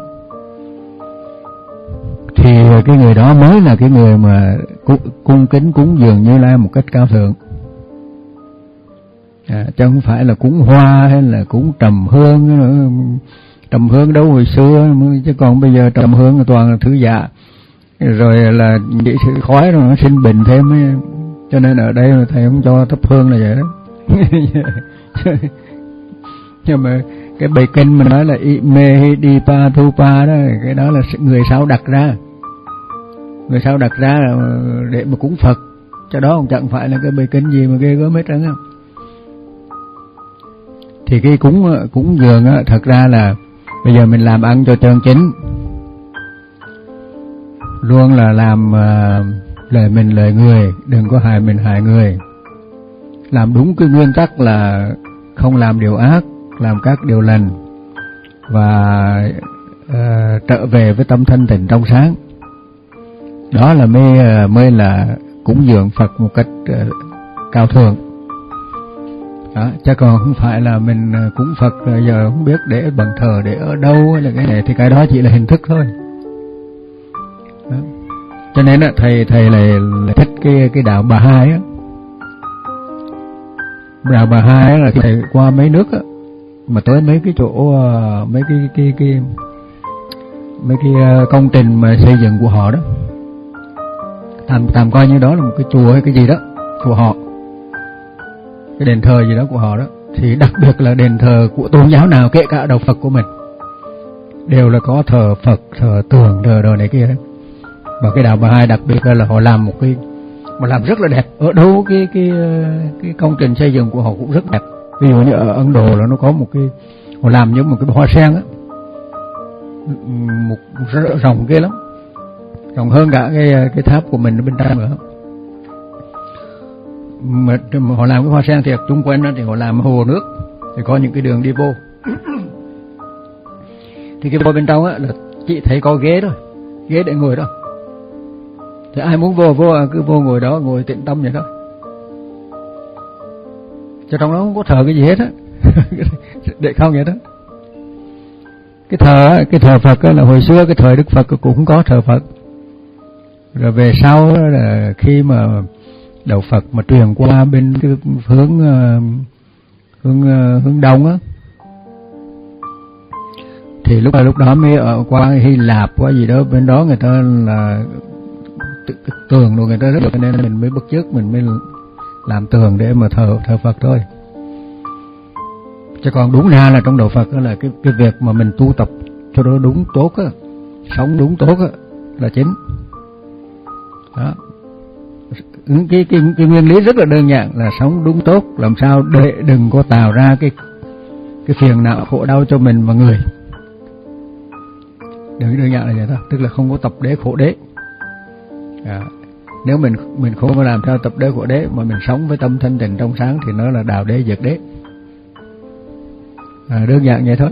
thì cái người đó mới là cái người mà cung kính cúng dường Như Lai một cách cao thượng. À, chứ không phải là cúng hoa hay là cúng trầm hương nữa. Trầm hương đâu hồi xưa, chứ còn bây giờ trầm hương toàn là thứ giả, rồi là chỉ sự khói rồi nó sinh bệnh thêm ấy. Cho nên ở đây thầy không cho thắp hương là vậy đó. Nhưng mà cái bài kinh mà nói là Ime Di Pa Thu Pa đó, cái đó là người sao đặt ra, người sao đặt ra để mà cúng Phật, cho đó không chẳng phải là cái bài kinh gì mà ghê gớm hết trơn á. Thì cái cúng cúng dường á, thật ra là bây giờ mình làm ăn cho chân chính, luôn là làm uh, lời mình lời người, đừng có hại mình hại người. Làm đúng cái nguyên tắc là không làm điều ác, làm các điều lành, và uh, trở về với tâm thanh tịnh trong sáng. Đó là mới uh, mới là cúng dường Phật một cách uh, cao thượng. Đó, chứ còn không phải là mình cúng Phật rồi giờ không biết để bằng thờ để ở đâu hay là cái này, thì cái đó chỉ là hình thức thôi. Đó. Cho nên á, thầy thầy là, là thích cái cái đạo Bà Hai á. Đạo Bà Hai á là thầy qua mấy nước á, mà tới mấy cái chỗ mấy cái cái cái mấy cái công trình mà xây dựng của họ đó, tạm tạm coi như đó là một cái chùa hay cái gì đó của họ, cái đền thờ gì đó của họ đó, thì đặc biệt là đền thờ của tôn giáo nào, kể cả đạo Phật của mình, đều là có thờ Phật, thờ tường, thờ đồ này kia đấy. Và cái đạo Bà Hai đặc biệt là họ làm một cái mà làm rất là đẹp. Ở đâu cái cái cái công trình xây dựng của họ cũng rất đẹp. Ví dụ như ở Ấn Độ là nó có một cái, họ làm như một cái hoa sen á, một rộng ghê lắm, rộng hơn cả cái cái tháp của mình ở bên trong nữa. Mà họ làm cái hoa sen thì chung quanh đó thì họ làm hồ nước, thì có những cái đường đi vô. Thì cái vô bên trong á là chỉ thấy có ghế thôi, ghế để ngồi đó. Thì ai muốn vô vô cứ vô ngồi đó, ngồi tĩnh tâm vậy đó. Cho trong đó không có thờ cái gì hết á, để không vậy đó. Cái thờ cái thờ Phật là hồi xưa cái thời Đức Phật cũng không có thờ Phật. Rồi về sau là khi mà đạo Phật mà truyền qua bên cái hướng hướng hướng đông á, thì lúc lúc đó mới ở qua Hy Lạp qua gì đó, bên đó người ta là tường rồi người ta rất là, nên mình mới bắt chước, mình mới làm tường để mà thờ thờ Phật thôi. Chứ còn đúng ra là trong đạo Phật đó là cái cái việc mà mình tu tập cho nó đúng tốt á, sống đúng tốt á là chính. Đó. Cái, cái cái nguyên lý rất là đơn giản là sống đúng tốt, làm sao để đừng có tạo ra cái cái phiền não khổ đau cho mình và người. Đừng đơn giản là vậy thôi, tức là không có tập đế khổ đế. À, nếu mình mình không có làm theo tập đế khổ đế mà mình sống với tâm thanh tịnh trong sáng thì nó là đào đế diệt đế. À, đơn giản vậy thôi.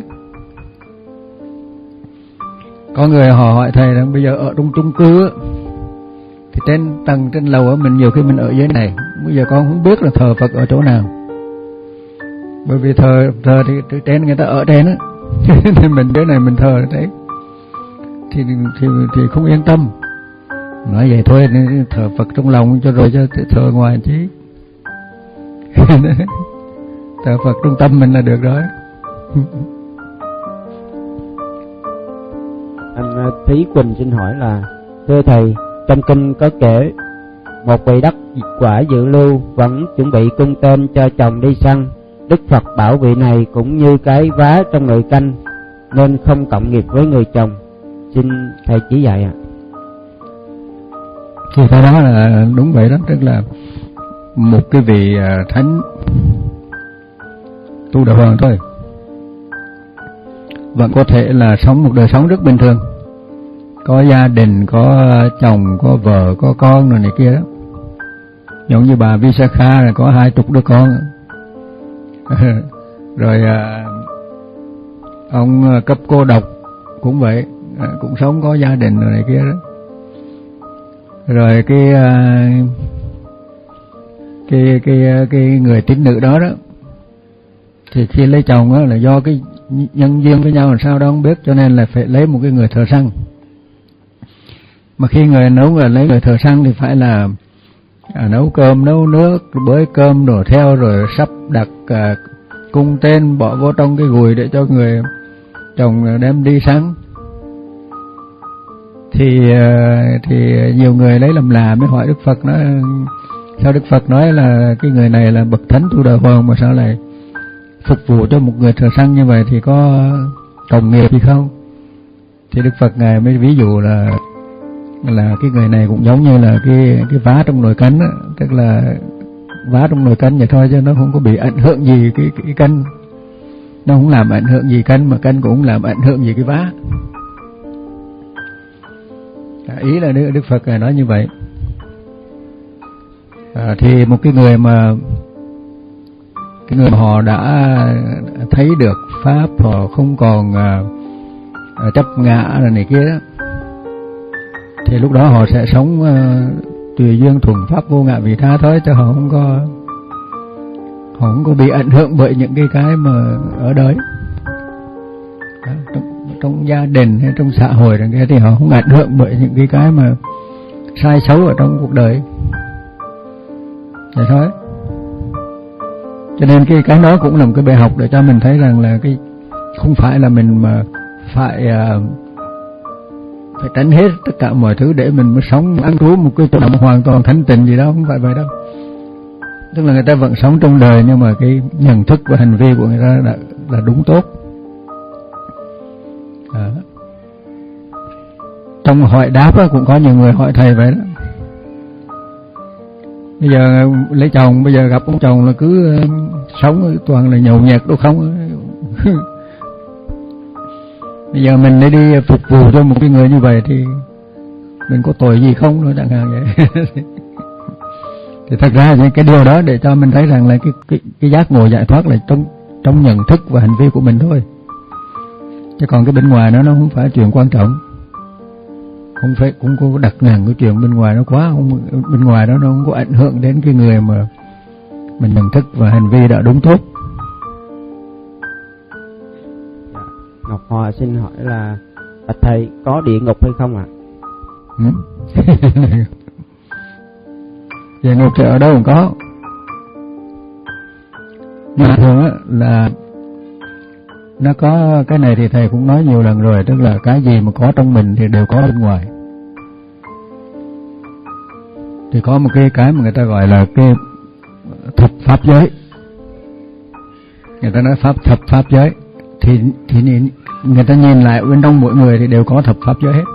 Có người họ hỏi thầy rằng bây giờ ở trong chung cư á, thì trên tầng trên lầu á, mình nhiều khi mình ở dưới này, bây giờ con không biết là thờ Phật ở chỗ nào, bởi vì thờ thờ thì trên người ta ở trên á, nên mình dưới này mình thờ đấy thì thì thì không yên tâm. Nói vậy thôi, nên thờ Phật trong lòng cho rồi cho thờ ngoài chứ. Thờ Phật trong tâm mình là được rồi. Anh Thúy Quỳnh xin hỏi là: thưa thầy, trong kinh có kể một vị đắc quả dự lưu vẫn chuẩn bị cung tên cho chồng đi săn. Đức Phật bảo vị này cũng như cái vá trong nồi canh nên không cộng nghiệp với người chồng. Xin thầy chỉ dạy ạ. À. Thì cái đó là đúng vậy đó, tức là một cái vị thánh tu đạo hoàng thôi vẫn có thể là sống một đời sống rất bình thường, có gia đình, có chồng, có vợ, có con rồi này kia đó. Giống như bà Visakha là có hai chục đứa con. Rồi à, ông cấp cô độc cũng vậy, à, cũng sống có gia đình rồi này kia đó. Rồi cái à, cái cái cái người tín nữ đó đó thì khi lấy chồng đó là do cái nhân duyên với nhau làm sao đó không biết, cho nên là phải lấy một cái người thợ săn. Mà khi người nấu là lấy người thợ săn thì phải là à, nấu cơm, nấu nước, bới cơm đồ theo, rồi sắp đặt à, cung tên bỏ vô trong cái gùi để cho người chồng đem đi săn. Thì à, thì nhiều người lấy làm lạ mới hỏi Đức Phật, nói sao Đức Phật nói là cái người này là bậc thánh tu đạo hoàng mà sao lại phục vụ cho một người thợ săn như vậy, thì có cộng nghiệp gì không? Thì Đức Phật ngài mới ví dụ là là cái người này cũng giống như là cái cái vá trong nồi canh á, tức là vá trong nồi canh vậy thôi chứ nó không có bị ảnh hưởng gì cái cái canh, nó không làm ảnh hưởng gì canh, mà canh cũng không làm ảnh hưởng gì cái vá. À, ý là Đức, Đức Phật ngài nói như vậy. À, thì một cái người mà cái người mà họ đã thấy được pháp, họ không còn à, chấp ngã là này kia đó, thì lúc đó họ sẽ sống uh, tùy duyên thuần pháp vô ngã vị tha thôi, chứ họ không có họ không có bị ảnh hưởng bởi những cái cái mà ở đời. Đó, trong, trong gia đình hay trong xã hội này thì họ không ảnh hưởng bởi những cái cái mà sai xấu ở trong cuộc đời. Vậy thôi. Cho nên cái cái đó cũng là một cái bài học để cho mình thấy rằng là cái không phải là mình mà phải uh, phải tránh hết tất cả mọi thứ để mình mới sống ăn trú một cái chỗ hoàn toàn thanh tịnh gì đó, không phải vậy đâu. Tức là người ta vẫn sống trong đời nhưng mà cái nhận thức và hành vi của người ta là, là đúng tốt. À. Trong hỏi đáp đó, cũng có nhiều người hỏi thầy vậy đó. Bây giờ lấy chồng, bây giờ gặp ông chồng là cứ uh, sống toàn là nhậu nhẹt đâu không. Bây giờ mình để đi phục vụ cho một cái người như vậy thì mình có tội gì không nữa chẳng hạn vậy. Thì thật ra thì cái điều đó để cho mình thấy rằng là cái cái, cái giác ngộ giải thoát là trong trong nhận thức và hành vi của mình thôi. Chứ còn cái bên ngoài nó nó không phải chuyện quan trọng. Không phải cũng có đặt nặng cái chuyện bên ngoài nó quá, không, bên ngoài đó nó không có ảnh hưởng đến cái người mà mình nhận thức và hành vi đã đúng tốt. Ngọc Hòa xin hỏi là bạch thầy có địa ngục hay không ạ? Ừ. Địa ngục thì ở đâu cũng có. Nhưng mà thường á là nó có cái này thì thầy cũng nói nhiều lần rồi, tức là cái gì mà có trong mình thì đều có bên ngoài. Thì có một cái cái mà người ta gọi là cái thập pháp giới. Người ta nói pháp thập pháp giới thì thì người ta nhìn lại bên trong mỗi người thì đều có thập pháp giới hết.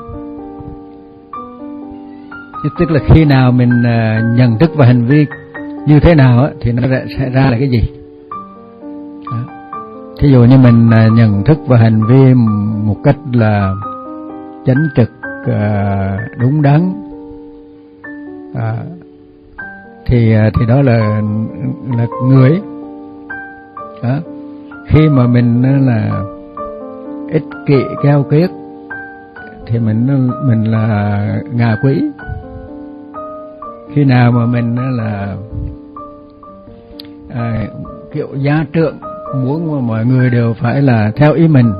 Tức là khi nào mình uh, nhận thức và hành vi như thế nào á, thì nó sẽ ra là cái gì. Đó. Thí dụ như mình uh, nhận thức và hành vi một cách là chánh trực, uh, đúng đắn, uh, thì uh, thì đó là là người. Đó. Khi mà mình uh, là ích kỷ keo kiết thì mình mình là ngạ quỷ. Khi nào mà mình là à, kiểu gia trưởng, muốn mà mọi người đều phải là theo ý mình,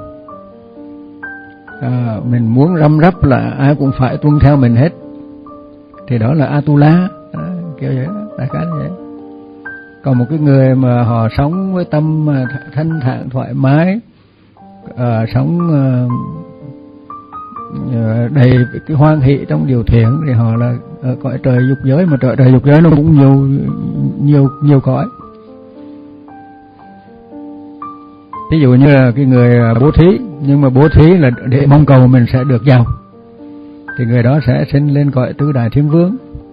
à, mình muốn răm rắp là ai cũng phải tuân theo mình hết, thì đó là Atula, à, kiểu vậy đó, đại khái như vậy. Còn một cái người mà họ sống với tâm thanh thản thoải mái, à, sống à, đầy cái hoan hỷ trong điều thiện, thì họ là ở cõi trời dục giới. Mà trời trời dục giới nó cũng nhiều nhiều nhiều cõi. Ví dụ như là cái người bố thí, nhưng mà bố thí là để mong cầu mình sẽ được giàu, thì người đó sẽ sinh lên cõi tứ đại thiên vương.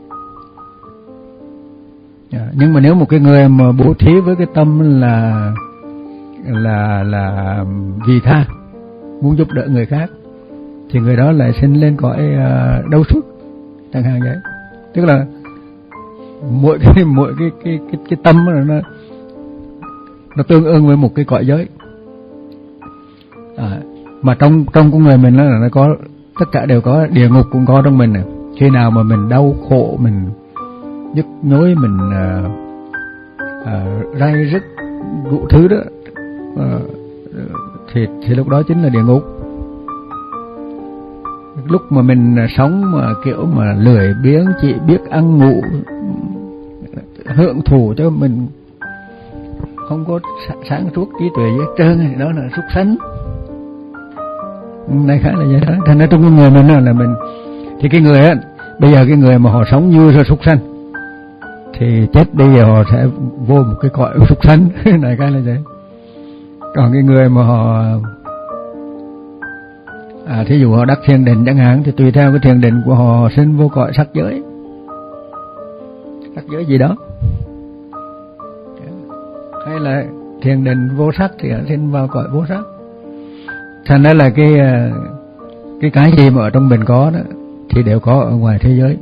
Nhưng mà nếu một cái người mà bố thí với cái tâm là là là vì tha, muốn giúp đỡ người khác, thì người đó lại sinh lên cõi uh, đâu xuất chẳng hạn vậy. Tức là mỗi cái mỗi cái cái cái, cái tâm đó nó nó tương ứng với một cái cõi giới. À, mà trong trong con người mình đó là nó có tất cả đều có, địa ngục cũng có trong mình này. Khi nào mà mình đau khổ, mình nhức nhối, mình uh, uh, ray rứt đủ thứ đó, uh, thì thì lúc đó chính là địa ngục. Lúc mà mình sống mà kiểu mà lười biếng, chỉ biết ăn ngủ, hưởng thụ cho mình, không có sáng suốt trí tuệ gì hết trơn, thì đó là súc sanh. Này khá là vậy đó. Thành ra trong cái người mình là mình, thì cái người á, bây giờ cái người mà họ sống như là súc sanh thì chết đi giờ họ sẽ vô một cái cõi súc sanh. Này khá là vậy. Còn cái người mà họ à, thí dụ họ đắc thiền định chẳng hạn, thì tùy theo cái thiền định của họ sinh vô cõi sắc giới, sắc giới gì đó. Hay là thiền định vô sắc thì họ sinh vào cõi vô sắc. Thành ra là cái cái cái gì mà ở trong mình có đó thì đều có ở ngoài thế giới.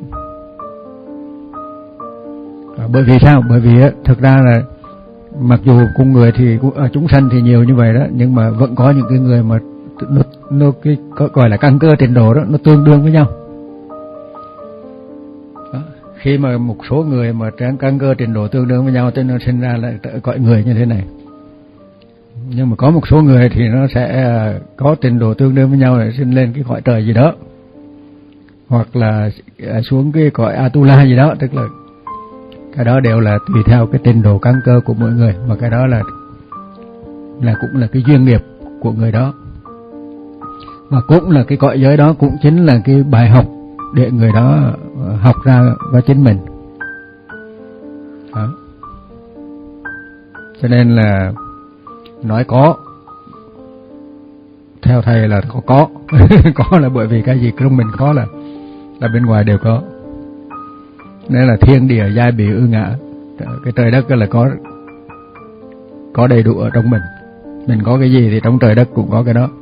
À, bởi vì sao? Bởi vì á, thực ra là mặc dù con người thì à, chúng sanh thì nhiều như vậy đó, nhưng mà vẫn có những cái người mà nó, nó cái gọi là căn cơ trình độ đó nó tương đương với nhau. Đó. khi mà một số người mà căn cơ trình độ tương đương với nhau cho nên nó sinh ra lại cõi người như thế này. Nhưng mà có một số người thì nó sẽ có trình độ tương đương với nhau để sinh lên cái cõi trời gì đó, hoặc là xuống cái cõi Atula gì đó, tức là cái đó đều là tùy theo cái trình độ căn cơ của mỗi người, mà cái đó là là cũng là cái duyên nghiệp của người đó, và cũng là cái cõi giới đó cũng chính là cái bài học để người đó học ra cho chính mình đó. Cho nên là nói có theo thầy là có có có là bởi vì cái gì trong mình có là là bên ngoài đều có. Nên là thiên địa giai bì ư ngã, cái trời đất là có có đầy đủ ở trong mình. Mình có cái gì thì trong trời đất cũng có cái đó.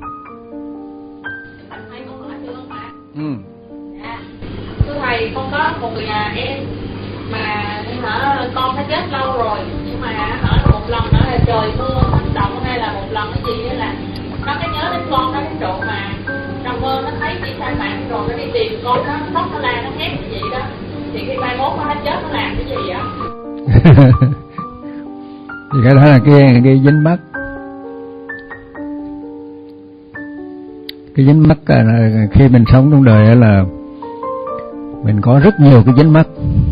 Ừ. Dạ. Thưa thầy, con có một người nhà em mà hả, con đã chết lâu rồi, nhưng mà hả, một lần nữa là trời mưa thất động, hay là một lần cái gì đó là nó cái nhớ đến con nó đến độ mà trong mơ nó thấy chị sai mạng rồi nó đi tìm con, nó khóc nó la nó hét như vậy đó, thì khi mai mốt nó hết chết nó làm cái gì á? Thì cái đó là cái cái dính mắc. Cái dính mắc là khi mình sống trong đời là mình có rất nhiều cái dính mắc,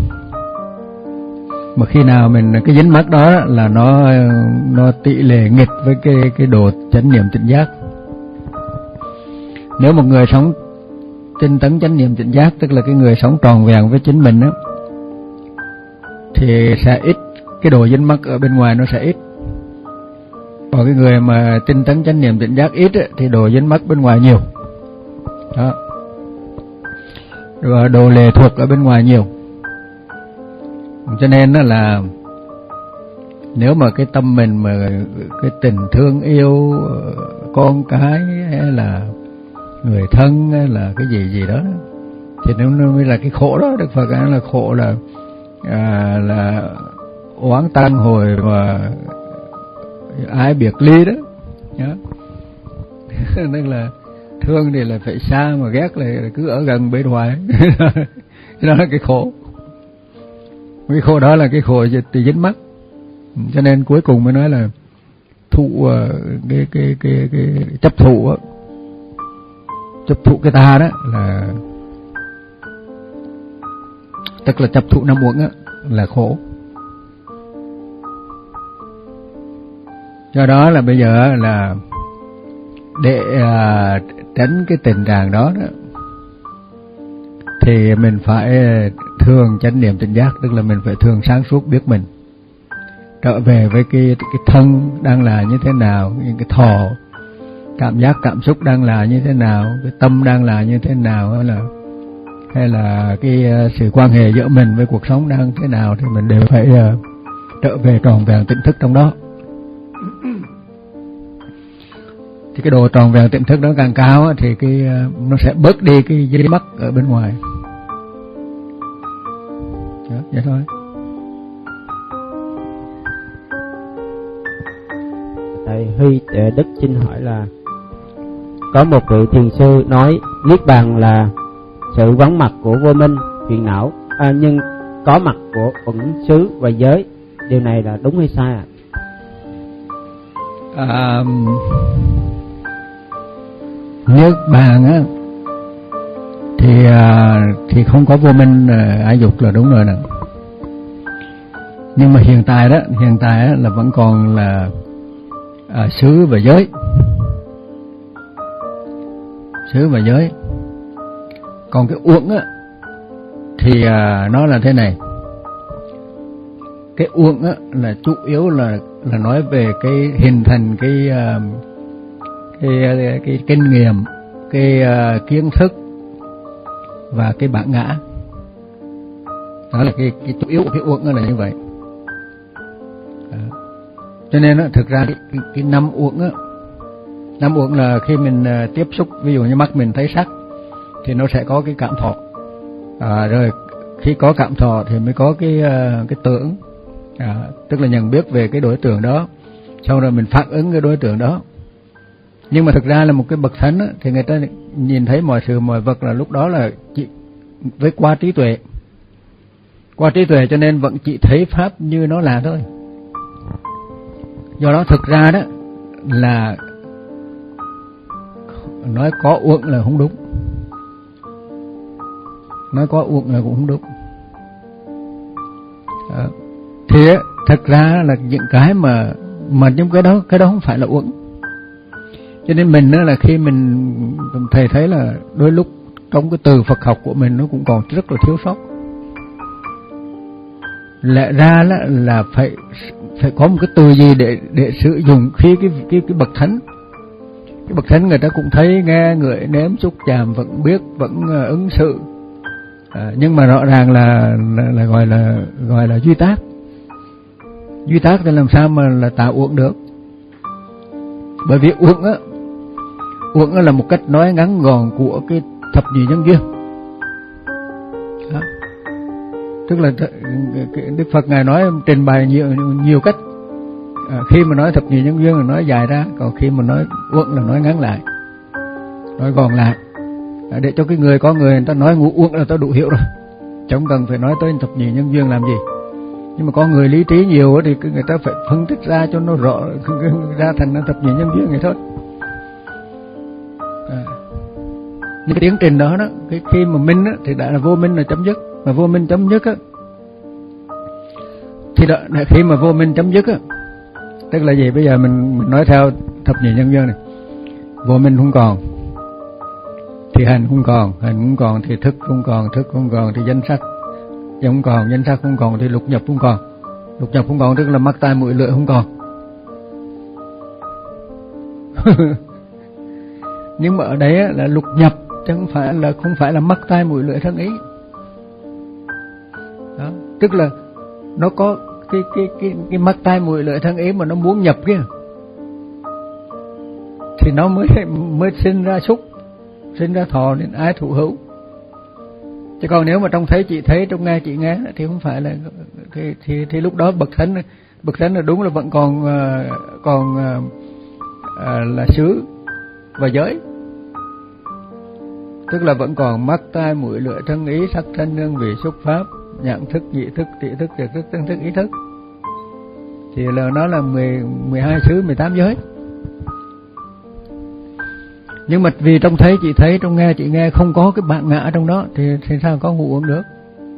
mà khi nào mình cái dính mắc đó là nó nó tỷ lệ nghịch với cái cái độ chánh niệm tỉnh giác. Nếu một người sống tinh tấn chánh niệm tỉnh giác, tức là cái người sống tròn vẹn với chính mình đó, thì sẽ ít cái độ dính mắc ở bên ngoài, nó sẽ ít. Còn cái người mà tinh tấn chánh niệm tỉnh giác ít ấy, thì đồ dính mắc bên ngoài nhiều đó, rồi đồ lệ thuộc ở bên ngoài nhiều. Cho nên đó là nếu mà cái tâm mình mà cái tình thương yêu con cái hay là người thân hay là cái gì gì đó thì nó mới là cái khổ đó. Đức Phật nói là khổ là à, là oán tăng hồi và ái biệt ly đó nhá. Nên là thương thì là phải xa, mà ghét là cứ ở gần bên ngoài. Đó là cái khổ. Cái khổ đó là cái khổ từ dính mắc. Cho nên cuối cùng mới nói là thụ cái cái cái cái chấp thụ chấp thụ cái ta đó là tức là chấp thụ năm uẩn á là khổ. Do đó là bây giờ là để à, tránh cái tình trạng đó, đó thì mình phải thường chánh niệm tỉnh giác, tức là mình phải thường sáng suốt biết mình, trở về với cái cái thân đang là như thế nào, những cái thọ cảm giác cảm xúc đang là như thế nào, cái tâm đang là như thế nào, hay là hay là cái sự quan hệ giữa mình với cuộc sống đang thế nào, thì mình đều phải uh, trở về tròn vẹn tỉnh thức trong đó. Thì cái độ tròn vẹn tỉnh thức đó càng cao thì cái nó sẽ bớt đi cái dính mắc ở bên ngoài. Đó, vậy thôi. Thầy Huy Đức xin hỏi là có một vị thiền sư nói niết bàn là sự vắng mặt của vô minh phiền não, à, nhưng có mặt của uẩn xứ và giới, điều này là đúng hay sai ạ? À? À, niết bàn á thì à, thì không có vô minh à, ái dục là đúng rồi nè. Nhưng mà hiện tại đó, hiện tại á, là vẫn còn là à, xứ và giới, xứ và giới. Còn cái uẩn á thì à, nó là thế này. Cái uẩn á là chủ yếu là là nói về cái hình thành cái uh, cái, cái cái kinh nghiệm, cái uh, kiến thức và cái bản ngã. Đó là cái cái chủ yếu của cái uẩn là như vậy. Đó. Cho nên á, thực ra cái, cái, cái năm uẩn á, năm uẩn là khi mình uh, tiếp xúc, ví dụ như mắt mình thấy sắc thì nó sẽ có cái cảm thọ, à, rồi khi có cảm thọ thì mới có cái uh, cái tưởng, à, tức là nhận biết về cái đối tượng đó, sau rồi mình phản ứng cái đối tượng đó. Nhưng mà thực ra là một cái bậc thánh á, thì người ta nhìn thấy mọi sự mọi vật là lúc đó là chỉ với qua trí tuệ, Qua trí tuệ cho nên vẫn chỉ thấy pháp như nó là thôi. Do đó thực ra đó là nói có uẩn là không đúng, nói có uẩn là cũng không đúng. À, thì thật ra là những cái mà mà những cái đó cái đó không phải là uẩn. Cho nên mình đó là khi mình thầy thấy là đôi lúc trong cái từ Phật học của mình nó cũng còn rất là thiếu sót. Lẽ ra là, là phải phải có một cái từ gì để để sử dụng khi cái cái cái bậc thánh, cái bậc thánh người ta cũng thấy nghe ngửi nếm xúc chạm vẫn biết vẫn uh, ứng xử, à, nhưng mà rõ ràng là, là là gọi là gọi là duy tác. Duy tác thì làm sao mà là tạo uẩn được? Bởi vì uẩn á, uẩn á là một cách nói ngắn gọn của cái thập nhị nhân duyên. Đó. Tức là Đức Phật ngài nói trình bày nhiều nhiều cách. À, khi mà nói thập nhị nhân duyên là nói dài ra, còn khi mà nói uẩn là nói ngắn lại, nói gọn lại, à, để cho cái người có người người ta nói ngũ uẩn là ta đủ hiểu rồi, chẳng cần phải nói tới thập nhị nhân duyên làm gì. Nhưng mà có người lý trí nhiều thì người ta phải phân tích ra cho nó rõ ra thành thập nhị nhân duyên vậy thôi. À, nhưng cái tiến trình đó đó, cái khi mà minh đó, thì đã là vô minh là chấm dứt, mà vô minh chấm dứt á, thì đó, khi mà vô minh chấm dứt á, tức là gì? Bây giờ mình, mình nói theo thập nhị nhân duyên này, vô minh không còn thì hành không còn, hành không còn thì thức không còn, thức không còn thì danh sắc không còn, danh sắc không còn thì lục nhập không còn, lục nhập không còn tức là mắt tai mũi lưỡi không còn. Nhưng mà ở đấy là lục nhập chứ không phải là không phải là mắt tai mũi lưỡi thân ý. Đó, tức là nó có cái cái cái cái mắt tai mũi lưỡi thân ý mà nó muốn nhập kia thì nó mới mới sinh ra xúc, sinh ra thọ nên ái thụ hữu. Chứ còn nếu mà trong thấy chị thấy, trong nghe chị nghe thì không phải là thì thì, thì lúc đó bậc thánh bậc thánh là đúng là vẫn còn còn à, là xứ và giới, tức là vẫn còn mắt tai mũi lưỡi thân ý sắc thân hương vị xúc pháp nhãn thức nhị thức tỷ thức thiệt thức tân thức ý thức, thì là nó là mười mười hai xứ mười tám giới. Nhưng mà vì trong thấy chị thấy, trong nghe chị nghe không có cái bản ngã trong đó thì thì sao có ngũ uẩn được?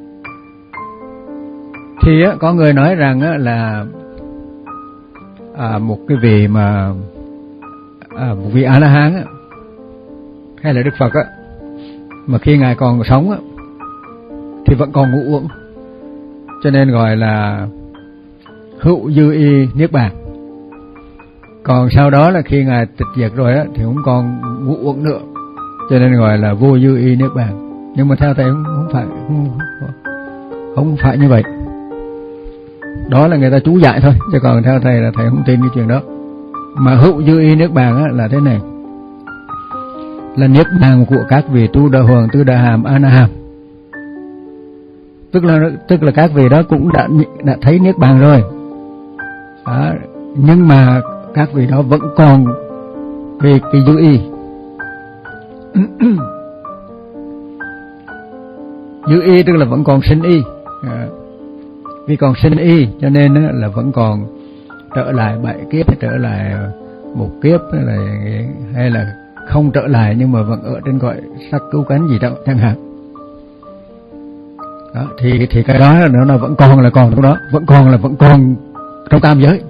Thì á, có người nói rằng á, là à, một cái vị mà à, một vị A La Hán á, hay là Đức Phật á, mà khi ngài còn sống á, thì vẫn còn ngũ uẩn, cho nên gọi là hữu dư y niết bàn. Còn sau đó là khi ngài tịch diệt rồi á, thì không còn ngũ uẩn nữa, cho nên gọi là vô dư y niết bàn. Nhưng mà theo thầy không, không phải không, không phải như vậy. Đó là người ta chú giải thôi, chứ còn theo thầy là thầy không tin cái chuyện đó. Mà hữu dư y niết bàn á, là thế này, là niết bàn của các vị tu đà hoàng, tư đà hàm, a na hàm. Tức là tức là các vị đó cũng đã đã thấy niết bàn rồi. Đó, nhưng mà các vị đó vẫn còn về cái dư y. Dư y tức là vẫn còn sinh y. À, vì còn sinh y cho nên là vẫn còn trở lại bảy kiếp, trở lại một kiếp, hay là, hay là không trở lại nhưng mà vẫn ở trên gọi sắc cứu cánh gì đó chẳng hạn. Đó, thì thì cái đó nó là vẫn còn là còn trong đó, vẫn còn là vẫn còn trong tam giới.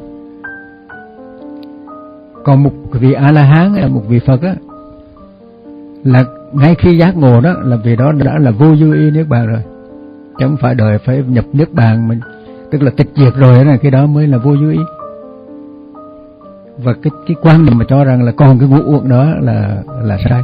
Còn một vị A La Hán là một vị Phật á, là ngay khi giác ngộ đó là vì đó đã là vô dư y niết bàn rồi, chứ không phải đợi phải nhập niết bàn, mình tức là tịch diệt rồi đó, cái đó mới là vô dư y. Và cái cái quan điểm mà cho rằng là còn cái ngũ uẩn đó là là sai.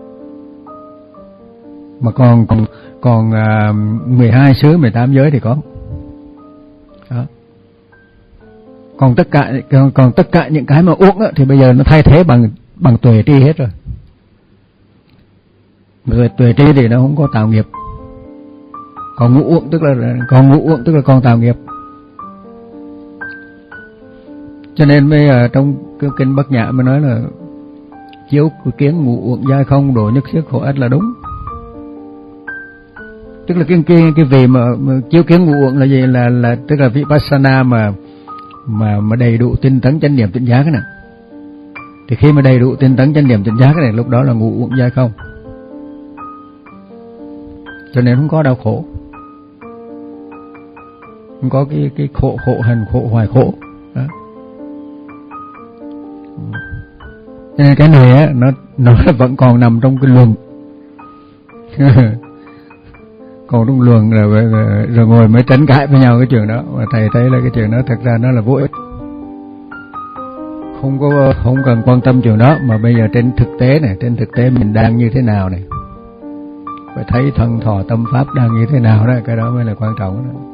Mà còn còn còn à, mười hai xứ mười tám giới thì có. Đó. Còn tất cả còn, còn tất cả những cái mà uẩn á, thì bây giờ nó thay thế bằng bằng tuệ tri hết rồi. Người tuệ tri thì nó không có tạo nghiệp. Còn ngũ uẩn tức là còn ngũ uẩn tức là còn tạo nghiệp. Cho nên bây giờ trong cái kinh Bát Nhã mới nói là chiếu kiến ngũ uẩn giai không độ nhất thiết khổ ách là đúng. Tức là cái cái cái vị mà, mà chiếu kiến ngũ uẩn là gì, là là tức là vipassana mà mà mà đầy đủ tinh tấn chánh niệm tỉnh giác cái này. Thì khi mà đầy đủ tinh tấn chánh niệm tỉnh giác cái này, lúc đó là ngũ uẩn giải không. Cho nên không có đau khổ, không có cái cái khổ khổ hành khổ hoài khổ đó. Cho nên cái này á, nó nó vẫn còn nằm trong cái luồng còn trong luồng rồi, rồi, rồi ngồi mới tranh cãi với nhau cái chuyện đó. Và thầy thấy là cái chuyện đó thật ra nó là vô ích, không có không cần quan tâm chuyện đó. Mà bây giờ trên thực tế này, trên thực tế mình đang như thế nào này, phải thấy thân thọ tâm pháp đang như thế nào đó, cái đó mới là quan trọng đó.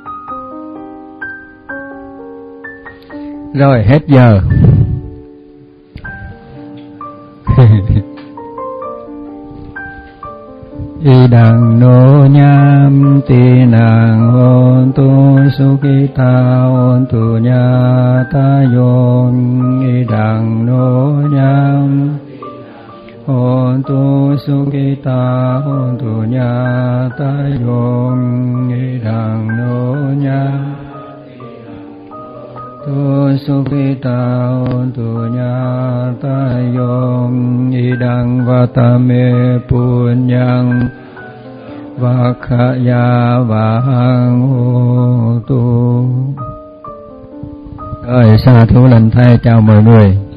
Rồi hết giờ. Idang no nham ti nang hon tu sukita hon tu nyata yon. Idang no nham hon tu sukita hon tu nyata yon. Idang no nham tu sukita hon tu nyata yon. Idang vatame punyang vakhaya vahang tu. Rồi sa thú lành thay chào mọi người.